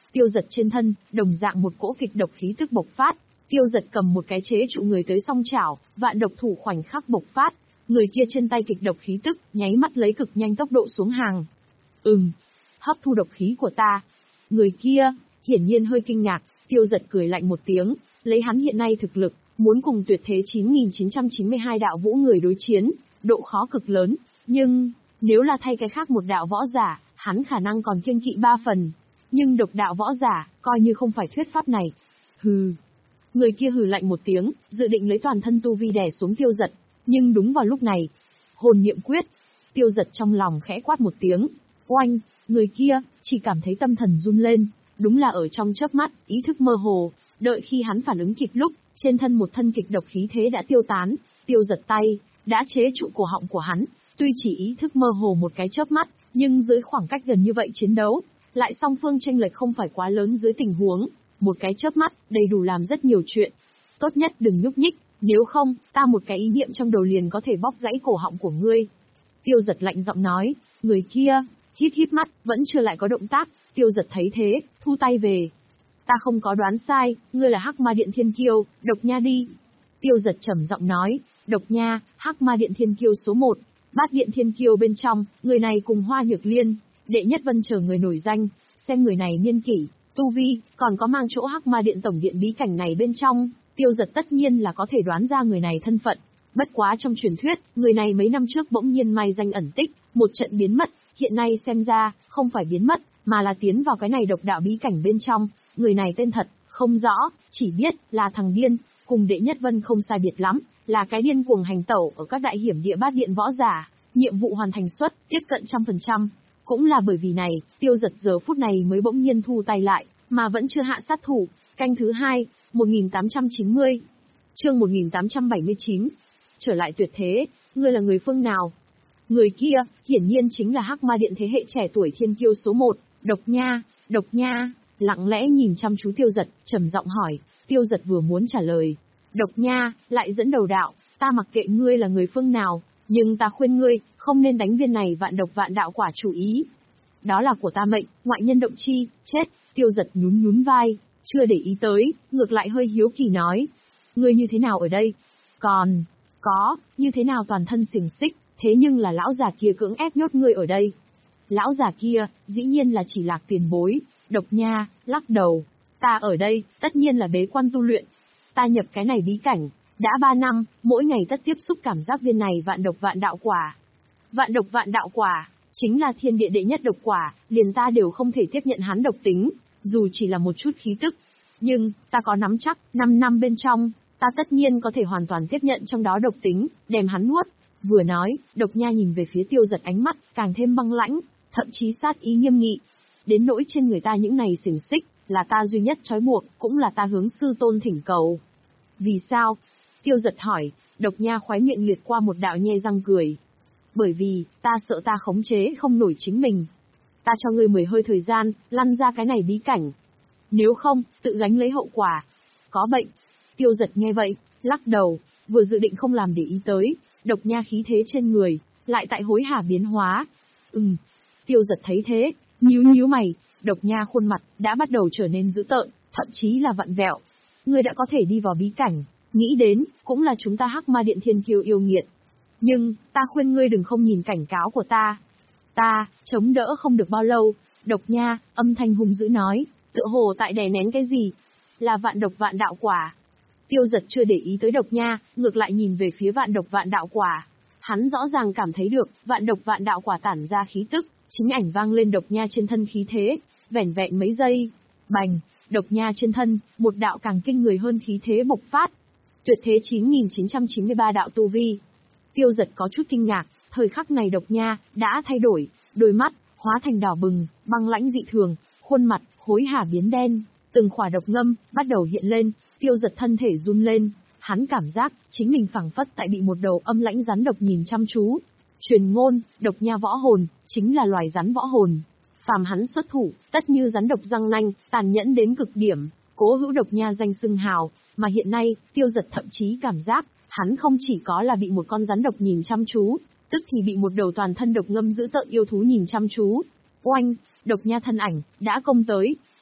Tiêu Dật trên thân, đồng dạng một cỗ kịch độc khí tức bộc phát. Tiêu Dật cầm một cái chế trụ người tới song chảo, vạn độc thủ khoảnh khắc bộc phát. Người kia trên tay kịch độc khí tức, nháy mắt lấy cực nhanh tốc độ xuống hàng. Ừm, hấp thu độc khí của ta. Người kia, hiển nhiên hơi kinh ngạc, Tiêu Dật cười lạnh một tiếng, lấy hắn hiện nay thực lực, muốn cùng tuyệt thế chín nghìn chín trăm chín mươi hai đạo vũ người đối chiến, độ khó cực lớn, nhưng, nếu là thay cái khác một đạo võ giả, hắn khả năng còn kiêng kỵ ba phần. Nhưng độc đạo võ giả, coi như không phải thuyết pháp này. Hừ. Người kia hừ lạnh một tiếng, dự định lấy toàn thân tu vi đè xuống Tiêu Dật, nhưng đúng vào lúc này, hồn niệm quyết. Tiêu Dật trong lòng khẽ quát một tiếng, oanh, người kia, chỉ cảm thấy tâm thần run lên, đúng là ở trong chớp mắt, ý thức mơ hồ, đợi khi hắn phản ứng kịp lúc, trên thân một thân kịch độc khí thế đã tiêu tán, Tiêu Dật tay, đã chế trụ cổ họng của hắn, tuy chỉ ý thức mơ hồ một cái chớp mắt, nhưng dưới khoảng cách gần như vậy chiến đấu, lại song phương chênh lệch không phải quá lớn dưới tình huống, một cái chớp mắt, đầy đủ làm rất nhiều chuyện. Tốt nhất đừng nhúc nhích, nếu không, ta một cái ý niệm trong đầu liền có thể bóp gãy cổ họng của ngươi. Tiêu Dật lạnh giọng nói, người kia, híp híp mắt, vẫn chưa lại có động tác, Tiêu Dật thấy thế, thu tay về. Ta không có đoán sai, ngươi là Hắc Ma Điện Thiên Kiêu, Độc Nha đi. Tiêu Dật trầm giọng nói, Độc Nha, Hắc Ma Điện Thiên Kiêu số một, Bát Điện Thiên Kiêu bên trong, người này cùng Hoa Nhược Liên, Đệ Nhất Vân chờ người nổi danh, xem người này niên kỷ, tu vi, còn có mang chỗ Hắc Ma Điện tổng điện bí cảnh này bên trong, Tiêu Dật tất nhiên là có thể đoán ra người này thân phận. Bất quá trong truyền thuyết, người này mấy năm trước bỗng nhiên may danh ẩn tích, một trận biến mất, hiện nay xem ra, không phải biến mất, mà là tiến vào cái này độc đạo bí cảnh bên trong. Người này tên thật, không rõ, chỉ biết là thằng điên, cùng Đệ Nhất Vân không sai biệt lắm, là cái điên cuồng hành tẩu ở các đại hiểm địa bát điện võ giả, nhiệm vụ hoàn thành suất, tiếp cận trăm phần trăm. Cũng là bởi vì này, Tiêu Dật giờ phút này mới bỗng nhiên thu tay lại, mà vẫn chưa hạ sát thủ. Canh thứ hai, một nghìn tám trăm chín mươi. Chương một nghìn tám trăm bảy mươi chín. Trở lại tuyệt thế, ngươi là người phương nào? Người kia, hiển nhiên chính là Hắc Ma Điện thế hệ trẻ tuổi thiên kiêu số một, Độc Nha. Độc Nha, lặng lẽ nhìn chăm chú Tiêu Dật, trầm giọng hỏi. Tiêu Dật vừa muốn trả lời, Độc Nha lại dẫn đầu đạo, ta mặc kệ ngươi là người phương nào, nhưng ta khuyên ngươi, không nên đánh viên này vạn độc vạn đạo quả chủ ý. Đó là của ta mệnh, ngoại nhân động chi, chết. Tiêu Dật nhún nhún vai, chưa để ý tới, ngược lại hơi hiếu kỳ nói. Ngươi như thế nào ở đây? Còn, có, như thế nào toàn thân xiềng xích, thế nhưng là lão già kia cưỡng ép nhốt ngươi ở đây. Lão già kia, dĩ nhiên là chỉ Lạc tiền bối. Độc Nha, lắc đầu. Ta ở đây, tất nhiên là bế quan tu luyện. Ta nhập cái này bí cảnh, đã ba năm, mỗi ngày tất tiếp xúc cảm giác viên này vạn độc vạn đạo quả. Vạn độc vạn đạo quả, chính là thiên địa đệ nhất độc quả, liền ta đều không thể tiếp nhận hắn độc tính, dù chỉ là một chút khí tức. Nhưng, ta có nắm chắc, năm năm bên trong, ta tất nhiên có thể hoàn toàn tiếp nhận trong đó độc tính, đem hắn nuốt. Vừa nói, Độc Nha nhìn về phía Tiêu Dật ánh mắt, càng thêm băng lãnh, thậm chí sát ý nghiêm nghị. Đến nỗi trên người ta những này xiềng xích, là ta duy nhất trói buộc, cũng là ta hướng sư tôn thỉnh cầu. Vì sao? Tiêu Dật hỏi. Độc Nha khóe miệng liệt qua một đạo nhe răng cười. Bởi vì, ta sợ ta khống chế không nổi chính mình. Ta cho ngươi mười hơi thời gian, lăn ra cái này bí cảnh. Nếu không, tự gánh lấy hậu quả. Có bệnh. Tiêu Dật nghe vậy, lắc đầu, vừa dự định không làm để ý tới, Độc Nha khí thế trên người, lại tại hối hả biến hóa. Ừm. Tiêu Dật thấy thế, nhíu nhíu mày, Độc Nha khuôn mặt, đã bắt đầu trở nên dữ tợn, thậm chí là vặn vẹo. Ngươi đã có thể đi vào bí cảnh, nghĩ đến, cũng là chúng ta Hắc Ma Điện Thiên Kiêu yêu nghiệt. Nhưng, ta khuyên ngươi đừng không nhìn cảnh cáo của ta. Ta, chống đỡ không được bao lâu. Độc Nha, âm thanh hung dữ nói, tựa hồ tại đè nén cái gì? Là vạn độc vạn đạo quả. Tiêu Dật chưa để ý tới Độc Nha, ngược lại nhìn về phía vạn độc vạn đạo quả. Hắn rõ ràng cảm thấy được, vạn độc vạn đạo quả tản ra khí tức, chính ảnh vang lên Độc Nha trên thân khí thế, vẻn vẹn mấy giây. Bành, Độc Nha trên thân, một đạo càng kinh người hơn khí thế bộc phát. Tuyệt thế chín nghìn chín trăm chín mươi ba đạo tu vi. Tiêu Dật có chút kinh ngạc, thời khắc này Độc Nha đã thay đổi, đôi mắt hóa thành đỏ bừng, băng lãnh dị thường, khuôn mặt hối hả biến đen, từng khỏa độc ngâm bắt đầu hiện lên. Tiêu Dật thân thể run lên, hắn cảm giác chính mình phảng phất tại bị một đầu âm lãnh rắn độc nhìn chăm chú. Truyền ngôn, Độc Nha võ hồn chính là loài rắn võ hồn. Phàm hắn xuất thủ, tất như rắn độc răng nanh, tàn nhẫn đến cực điểm, cố hữu Độc Nha danh xưng hào, mà hiện nay, Tiêu Dật thậm chí cảm giác, hắn không chỉ có là bị một con rắn độc nhìn chăm chú, tức thì bị một đầu toàn thân độc ngâm dữ tợn yêu thú nhìn chăm chú. Oanh, Độc Nha thân ảnh đã công tới,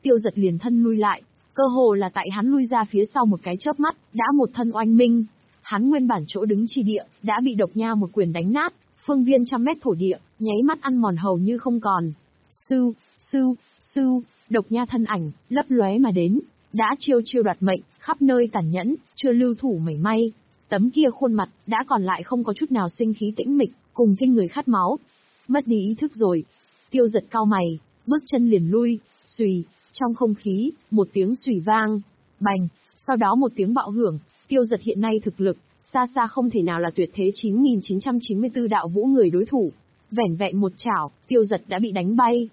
Tiêu Dật liền thân lui lại, cơ hồ là tại hắn lui ra phía sau một cái chớp mắt, đã một thân oanh minh. Hắn nguyên bản chỗ đứng chi địa, đã bị độc nha một quyền đánh nát, phương viên trăm mét thổ địa, nháy mắt ăn mòn hầu như không còn. Sưu, sưu, sưu, độc nha thân ảnh, lấp lóe mà đến, đã chiêu chiêu đoạt mệnh, khắp nơi tàn nhẫn, chưa lưu thủ mảy may. Tấm kia khuôn mặt, đã còn lại không có chút nào sinh khí tĩnh mịch, cùng kinh người khát máu. Mất đi ý thức rồi. Tiêu Dật cau mày, bước chân liền lui, xùy, trong không khí, một tiếng xùy vang, bành, sau đó một tiếng bạo hưởng. Tiêu Dật hiện nay thực lực, xa xa không thể nào là tuyệt thế chín nghìn chín trăm chín mươi tư đạo vũ người đối thủ. Vẻn vẹn một chảo, Tiêu Dật đã bị đánh bay.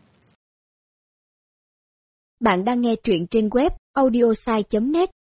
Bạn đang nghe truyện trên web audiosai chấm net.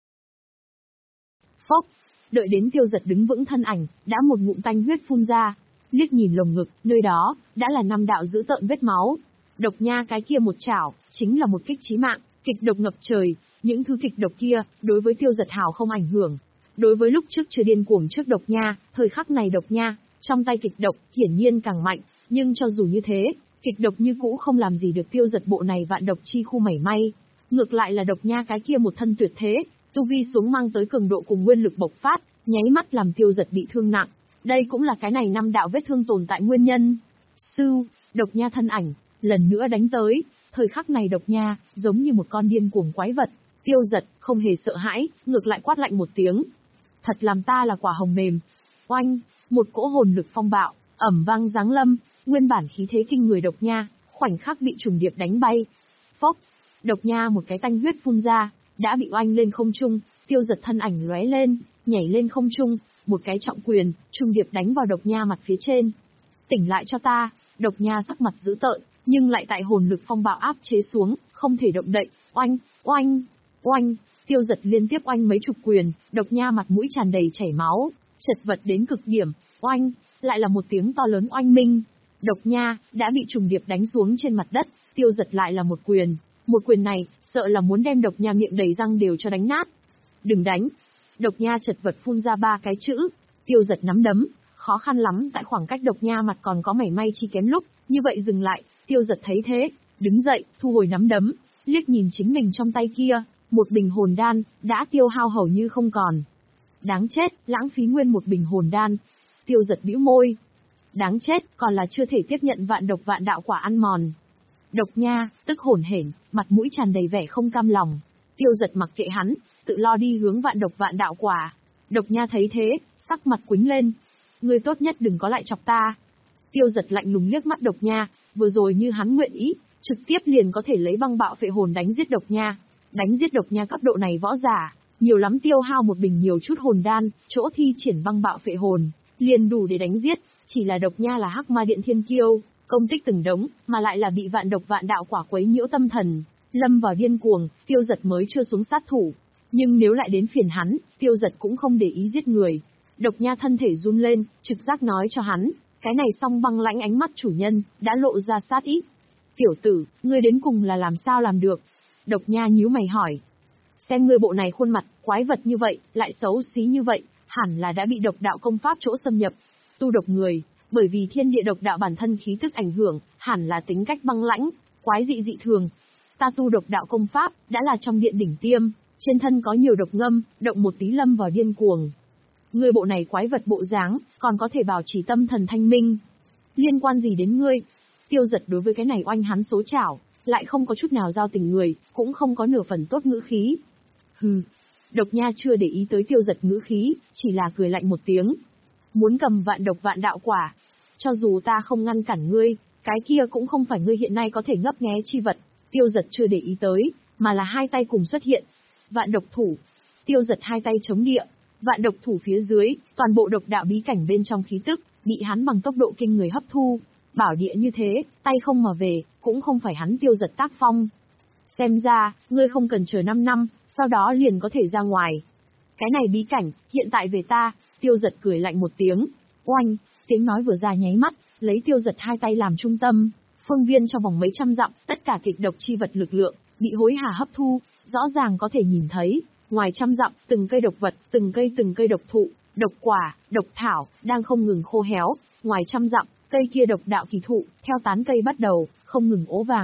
Phốc, đợi đến Tiêu Dật đứng vững thân ảnh, đã một ngụm tanh huyết phun ra, liếc nhìn lồng ngực, nơi đó, đã là năm đạo dữ tợn vết máu. Độc nha cái kia một chảo, chính là một kích chí mạng, kịch độc ngập trời, những thứ kịch độc kia, đối với Tiêu Dật hào không ảnh hưởng. Đối với lúc trước chưa điên cuồng trước độc nha, thời khắc này độc nha, trong tay kịch độc, hiển nhiên càng mạnh, nhưng cho dù như thế, kịch độc như cũ không làm gì được Tiêu Dật bộ này vạn độc chi khu mảy may. Ngược lại là độc nha cái kia một thân tuyệt thế, tu vi xuống mang tới cường độ cùng nguyên lực bộc phát, nháy mắt làm Tiêu Dật bị thương nặng. Đây cũng là cái này năm đạo vết thương tồn tại nguyên nhân. Sưu, độc nha thân ảnh, lần nữa đánh tới, thời khắc này độc nha, giống như một con điên cuồng quái vật. Tiêu Dật, không hề sợ hãi, ngược lại quát lạnh một tiếng. Thật làm ta là quả hồng mềm. Oanh, một cỗ hồn lực phong bạo, ẩm vang giáng lâm, nguyên bản khí thế kinh người độc nha, khoảnh khắc bị trùng điệp đánh bay. Phốc, độc nha một cái tanh huyết phun ra, đã bị oanh lên không trung. Tiêu Dật thân ảnh lóe lên, nhảy lên không trung, một cái trọng quyền, trùng điệp đánh vào độc nha mặt phía trên. Tỉnh lại cho ta. Độc nha sắc mặt dữ tợn, nhưng lại tại hồn lực phong bạo áp chế xuống, không thể động đậy. Oanh, oanh, oanh, Tiêu Dật liên tiếp oanh mấy chục quyền, độc nha mặt mũi tràn đầy chảy máu, chật vật đến cực điểm. Oanh, lại là một tiếng to lớn oanh minh. Độc nha đã bị trùng điệp đánh xuống trên mặt đất. Tiêu Dật lại là một quyền, một quyền này, sợ là muốn đem độc nha miệng đầy răng đều cho đánh nát. Đừng đánh. Độc nha chật vật phun ra ba cái chữ. Tiêu Dật nắm đấm, khó khăn lắm tại khoảng cách độc nha mặt còn có mảy may chi kém lúc, như vậy dừng lại. Tiêu Dật thấy thế, đứng dậy, thu hồi nắm đấm, liếc nhìn chính mình trong tay kia, một bình hồn đan, đã tiêu hao hầu như không còn. Đáng chết, lãng phí nguyên một bình hồn đan. Tiêu Dật bĩu môi. Đáng chết, còn là chưa thể tiếp nhận vạn độc vạn đạo quả ăn mòn. Độc nha, tức hổn hển, mặt mũi tràn đầy vẻ không cam lòng. Tiêu Dật mặc kệ hắn, tự lo đi hướng vạn độc vạn đạo quả. Độc nha thấy thế, sắc mặt quĩnh lên. Ngươi tốt nhất đừng có lại chọc ta. Tiêu Dật lạnh lùng liếc mắt độc nha, vừa rồi như hắn nguyện ý, trực tiếp liền có thể lấy băng bạo phệ hồn đánh giết độc nha. Đánh giết độc nha cấp độ này võ giả, nhiều lắm tiêu hao một bình nhiều chút hồn đan, chỗ thi triển băng bạo phệ hồn, liền đủ để đánh giết. Chỉ là độc nha là hắc ma điện thiên kiêu, công tích từng đống, mà lại là bị vạn độc vạn đạo quả quấy nhiễu tâm thần, lâm vào điên cuồng. Tiêu Dật mới chưa xuống sát thủ, nhưng nếu lại đến phiền hắn, Tiêu Dật cũng không để ý giết người. Độc nha thân thể run lên, trực giác nói cho hắn, cái này song băng lãnh ánh mắt chủ nhân, đã lộ ra sát ý. Tiểu tử, ngươi đến cùng là làm sao làm được? Độc nha nhíu mày hỏi. Xem ngươi bộ này khuôn mặt, quái vật như vậy, lại xấu xí như vậy, hẳn là đã bị độc đạo công pháp chỗ xâm nhập. Tu độc người, bởi vì thiên địa độc đạo bản thân khí tức ảnh hưởng, hẳn là tính cách băng lãnh, quái dị dị thường. Ta tu độc đạo công pháp, đã là trong điện đỉnh tiêm, trên thân có nhiều độc ngâm, động một tí lâm vào điên cuồng. Ngươi bộ này quái vật bộ dáng, còn có thể bảo trì tâm thần thanh minh. Liên quan gì đến ngươi? Tiêu Dật đối với cái này oanh hắn số chảo, lại không có chút nào giao tình người, cũng không có nửa phần tốt ngữ khí. Hừ. Độc nha chưa để ý tới Tiêu Dật ngữ khí, chỉ là cười lạnh một tiếng. Muốn cầm vạn độc vạn đạo quả, cho dù ta không ngăn cản ngươi, cái kia cũng không phải ngươi hiện nay có thể ngấp nghé chi vật. Tiêu Dật chưa để ý tới, mà là hai tay cùng xuất hiện. Vạn độc thủ. Tiêu Dật hai tay chống địa, vạn độc thủ phía dưới, toàn bộ độc đạo bí cảnh bên trong khí tức, bị hắn bằng tốc độ kinh người hấp thu. Bảo địa như thế, tay không mà về, cũng không phải hắn Tiêu Dật tác phong. Xem ra, ngươi không cần chờ năm năm, sau đó liền có thể ra ngoài. Cái này bí cảnh, hiện tại về ta. Tiêu Dật cười lạnh một tiếng. Oanh, tiếng nói vừa ra nháy mắt, lấy Tiêu Dật hai tay làm trung tâm, phương viên trong vòng mấy trăm dặm, tất cả kịch độc chi vật lực lượng, bị hối hả hấp thu, rõ ràng có thể nhìn thấy, ngoài trăm dặm, từng cây độc vật, từng cây từng cây độc thụ, độc quả, độc thảo, đang không ngừng khô héo, ngoài trăm dặm, cây kia độc đạo kỳ thụ, theo tán cây bắt đầu, không ngừng ố vàng,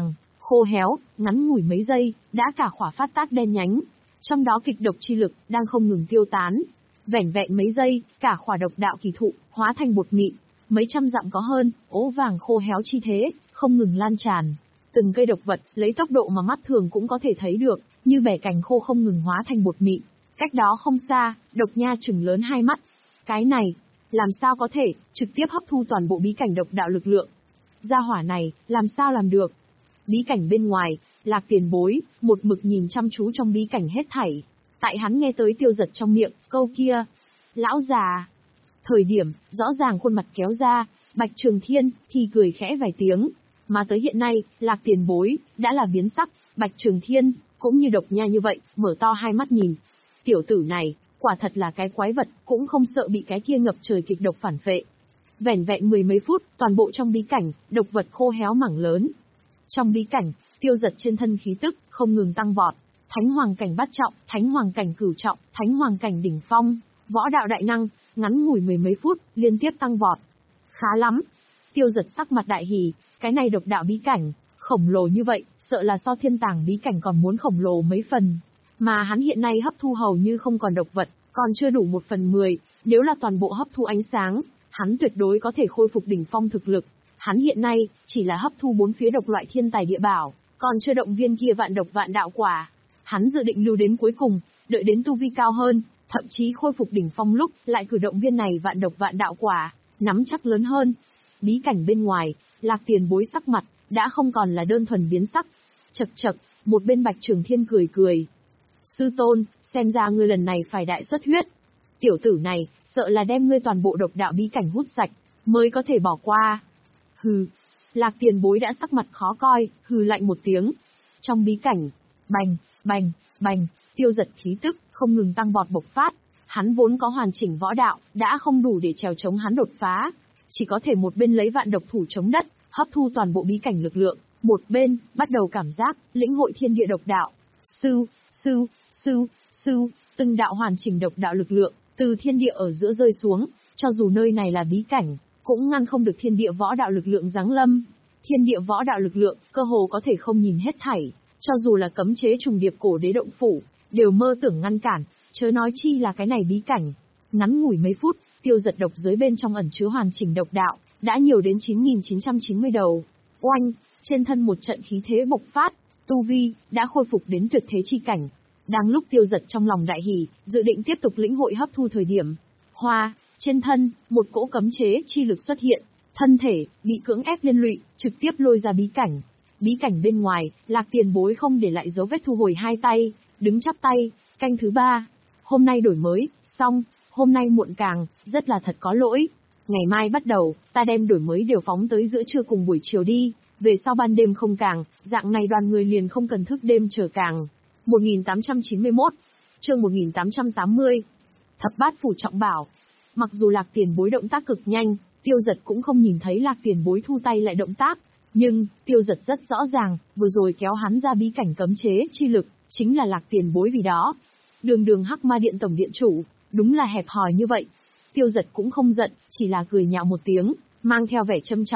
khô héo, ngắn ngủi mấy giây, đã cả khỏa phát tác đen nhánh. Trong đó kịch độc chi lực đang không ngừng tiêu tán. Vẻn vẹn mấy giây, cả khỏa độc đạo kỳ thụ hóa thành bột mịn, mấy trăm dặm có hơn, ố vàng khô héo chi thế, không ngừng lan tràn. Từng cây độc vật, lấy tốc độ mà mắt thường cũng có thể thấy được, như bẻ cành khô không ngừng hóa thành bột mịn. Cách đó không xa, Độc Nha trừng lớn hai mắt. Cái này, làm sao có thể, trực tiếp hấp thu toàn bộ bí cảnh độc đạo lực lượng. Gia hỏa này, làm sao làm được? Bí cảnh bên ngoài, Lạc Tiền Bối, một mực nhìn chăm chú trong bí cảnh hết thảy. Tại hắn nghe tới Tiêu Giật trong miệng, câu kia. Lão già. Thời điểm, rõ ràng khuôn mặt kéo ra, Bạch Trường Thiên, thì cười khẽ vài tiếng. Mà tới hiện nay, Lạc Tiền Bối, đã là biến sắc, Bạch Trường Thiên, cũng như Độc Nha như vậy, mở to hai mắt nhìn. Tiểu tử này, quả thật là cái quái vật, cũng không sợ bị cái kia ngập trời kịch độc phản phệ. Vẻn vẹn mười mấy phút, toàn bộ trong bí cảnh, độc vật khô héo mảng lớn. Trong bí cảnh, Tiêu Giật trên thân khí tức, không ngừng tăng vọt. Thánh hoàng cảnh bát trọng, thánh hoàng cảnh cửu trọng, thánh hoàng cảnh đỉnh phong, võ đạo đại năng, ngắn ngủi mười mấy phút, liên tiếp tăng vọt. Khá lắm. Tiêu Giật sắc mặt đại hỉ, cái này độc đạo bí cảnh, khổng lồ như vậy, sợ là so thiên tàng bí cảnh còn muốn khổng lồ mấy phần. Mà hắn hiện nay hấp thu hầu như không còn độc vật, còn chưa đủ một phần mười, nếu là toàn bộ hấp thu ánh sáng, hắn tuyệt đối có thể khôi phục đỉnh phong thực lực. Hắn hiện nay, chỉ là hấp thu bốn phía độc loại thiên tài địa bảo, còn chưa động viên kia vạn độc vạn đạo quả. Hắn dự định lưu đến cuối cùng, đợi đến tu vi cao hơn, thậm chí khôi phục đỉnh phong lúc, lại cử động viên này vạn độc vạn đạo quả, nắm chắc lớn hơn. Bí cảnh bên ngoài, Lạc Tiền Bối sắc mặt, đã không còn là đơn thuần biến sắc. Chậc chậc, một bên Bạch Trường Thiên cười cười. Sư tôn, xem ra ngươi lần này phải đại xuất huyết. Tiểu tử này, sợ là đem ngươi toàn bộ độc đạo bí cảnh hút sạch, mới có thể bỏ qua. Hừ. Lạc Tiền Bối đã sắc mặt khó coi, hừ lạnh một tiếng. Trong bí cảnh, bành, bành, bành, Tiêu Giật khí tức, không ngừng tăng vọt bộc phát. Hắn vốn có hoàn chỉnh võ đạo, đã không đủ để trèo chống hắn đột phá. Chỉ có thể một bên lấy vạn độc thủ chống đất, hấp thu toàn bộ bí cảnh lực lượng. Một bên, bắt đầu cảm giác, lĩnh hội thiên địa độc đạo. Sư, sư, sư, sư, từng đạo hoàn chỉnh độc đạo lực lượng, từ thiên địa ở giữa rơi xuống, cho dù nơi này là bí cảnh, cũng ngăn không được thiên địa võ đạo lực lượng giáng lâm. Thiên địa võ đạo lực lượng, cơ hồ có thể không nhìn hết thảy, cho dù là cấm chế trùng điệp cổ đế động phủ, đều mơ tưởng ngăn cản, chớ nói chi là cái này bí cảnh. Ngắn ngủi mấy phút, Tiêu Giật độc giới bên trong ẩn chứa hoàn chỉnh độc đạo, đã nhiều đến chín nghìn chín trăm chín mươi đầu. Oanh, trên thân một trận khí thế bộc phát, tu vi, đã khôi phục đến tuyệt thế chi cảnh. Đang lúc Tiêu Giật trong lòng đại hỉ, dự định tiếp tục lĩnh hội hấp thu thời điểm. Hoa, trên thân, một cỗ cấm chế chi lực xuất hiện, thân thể, bị cưỡng ép liên lụy, trực tiếp lôi ra bí cảnh. Bí cảnh bên ngoài, Lạc Tiền Bối không để lại dấu vết thu hồi hai tay, đứng chắp tay, canh thứ ba. Hôm nay đổi mới, xong, hôm nay muộn càng, rất là thật có lỗi. Ngày mai bắt đầu, ta đem đổi mới đều phóng tới giữa trưa cùng buổi chiều đi, về sau ban đêm không càng, dạng này đoàn người liền không cần thức đêm chờ càng. một nghìn tám trăm chín mươi mốt, chương một nghìn tám trăm tám mươi. Thập bát phủ trọng bảo. Mặc dù Lạc Tiền Bối động tác cực nhanh, Tiêu Giật cũng không nhìn thấy Lạc Tiền Bối thu tay lại động tác, nhưng Tiêu Giật rất rõ ràng, vừa rồi kéo hắn ra bí cảnh cấm chế chi lực, chính là Lạc Tiền Bối vì đó. Đường đường Hắc Ma Điện tổng điện chủ, đúng là hẹp hòi như vậy. Tiêu Giật cũng không giận, chỉ là cười nhạo một tiếng, mang theo vẻ châm chọc.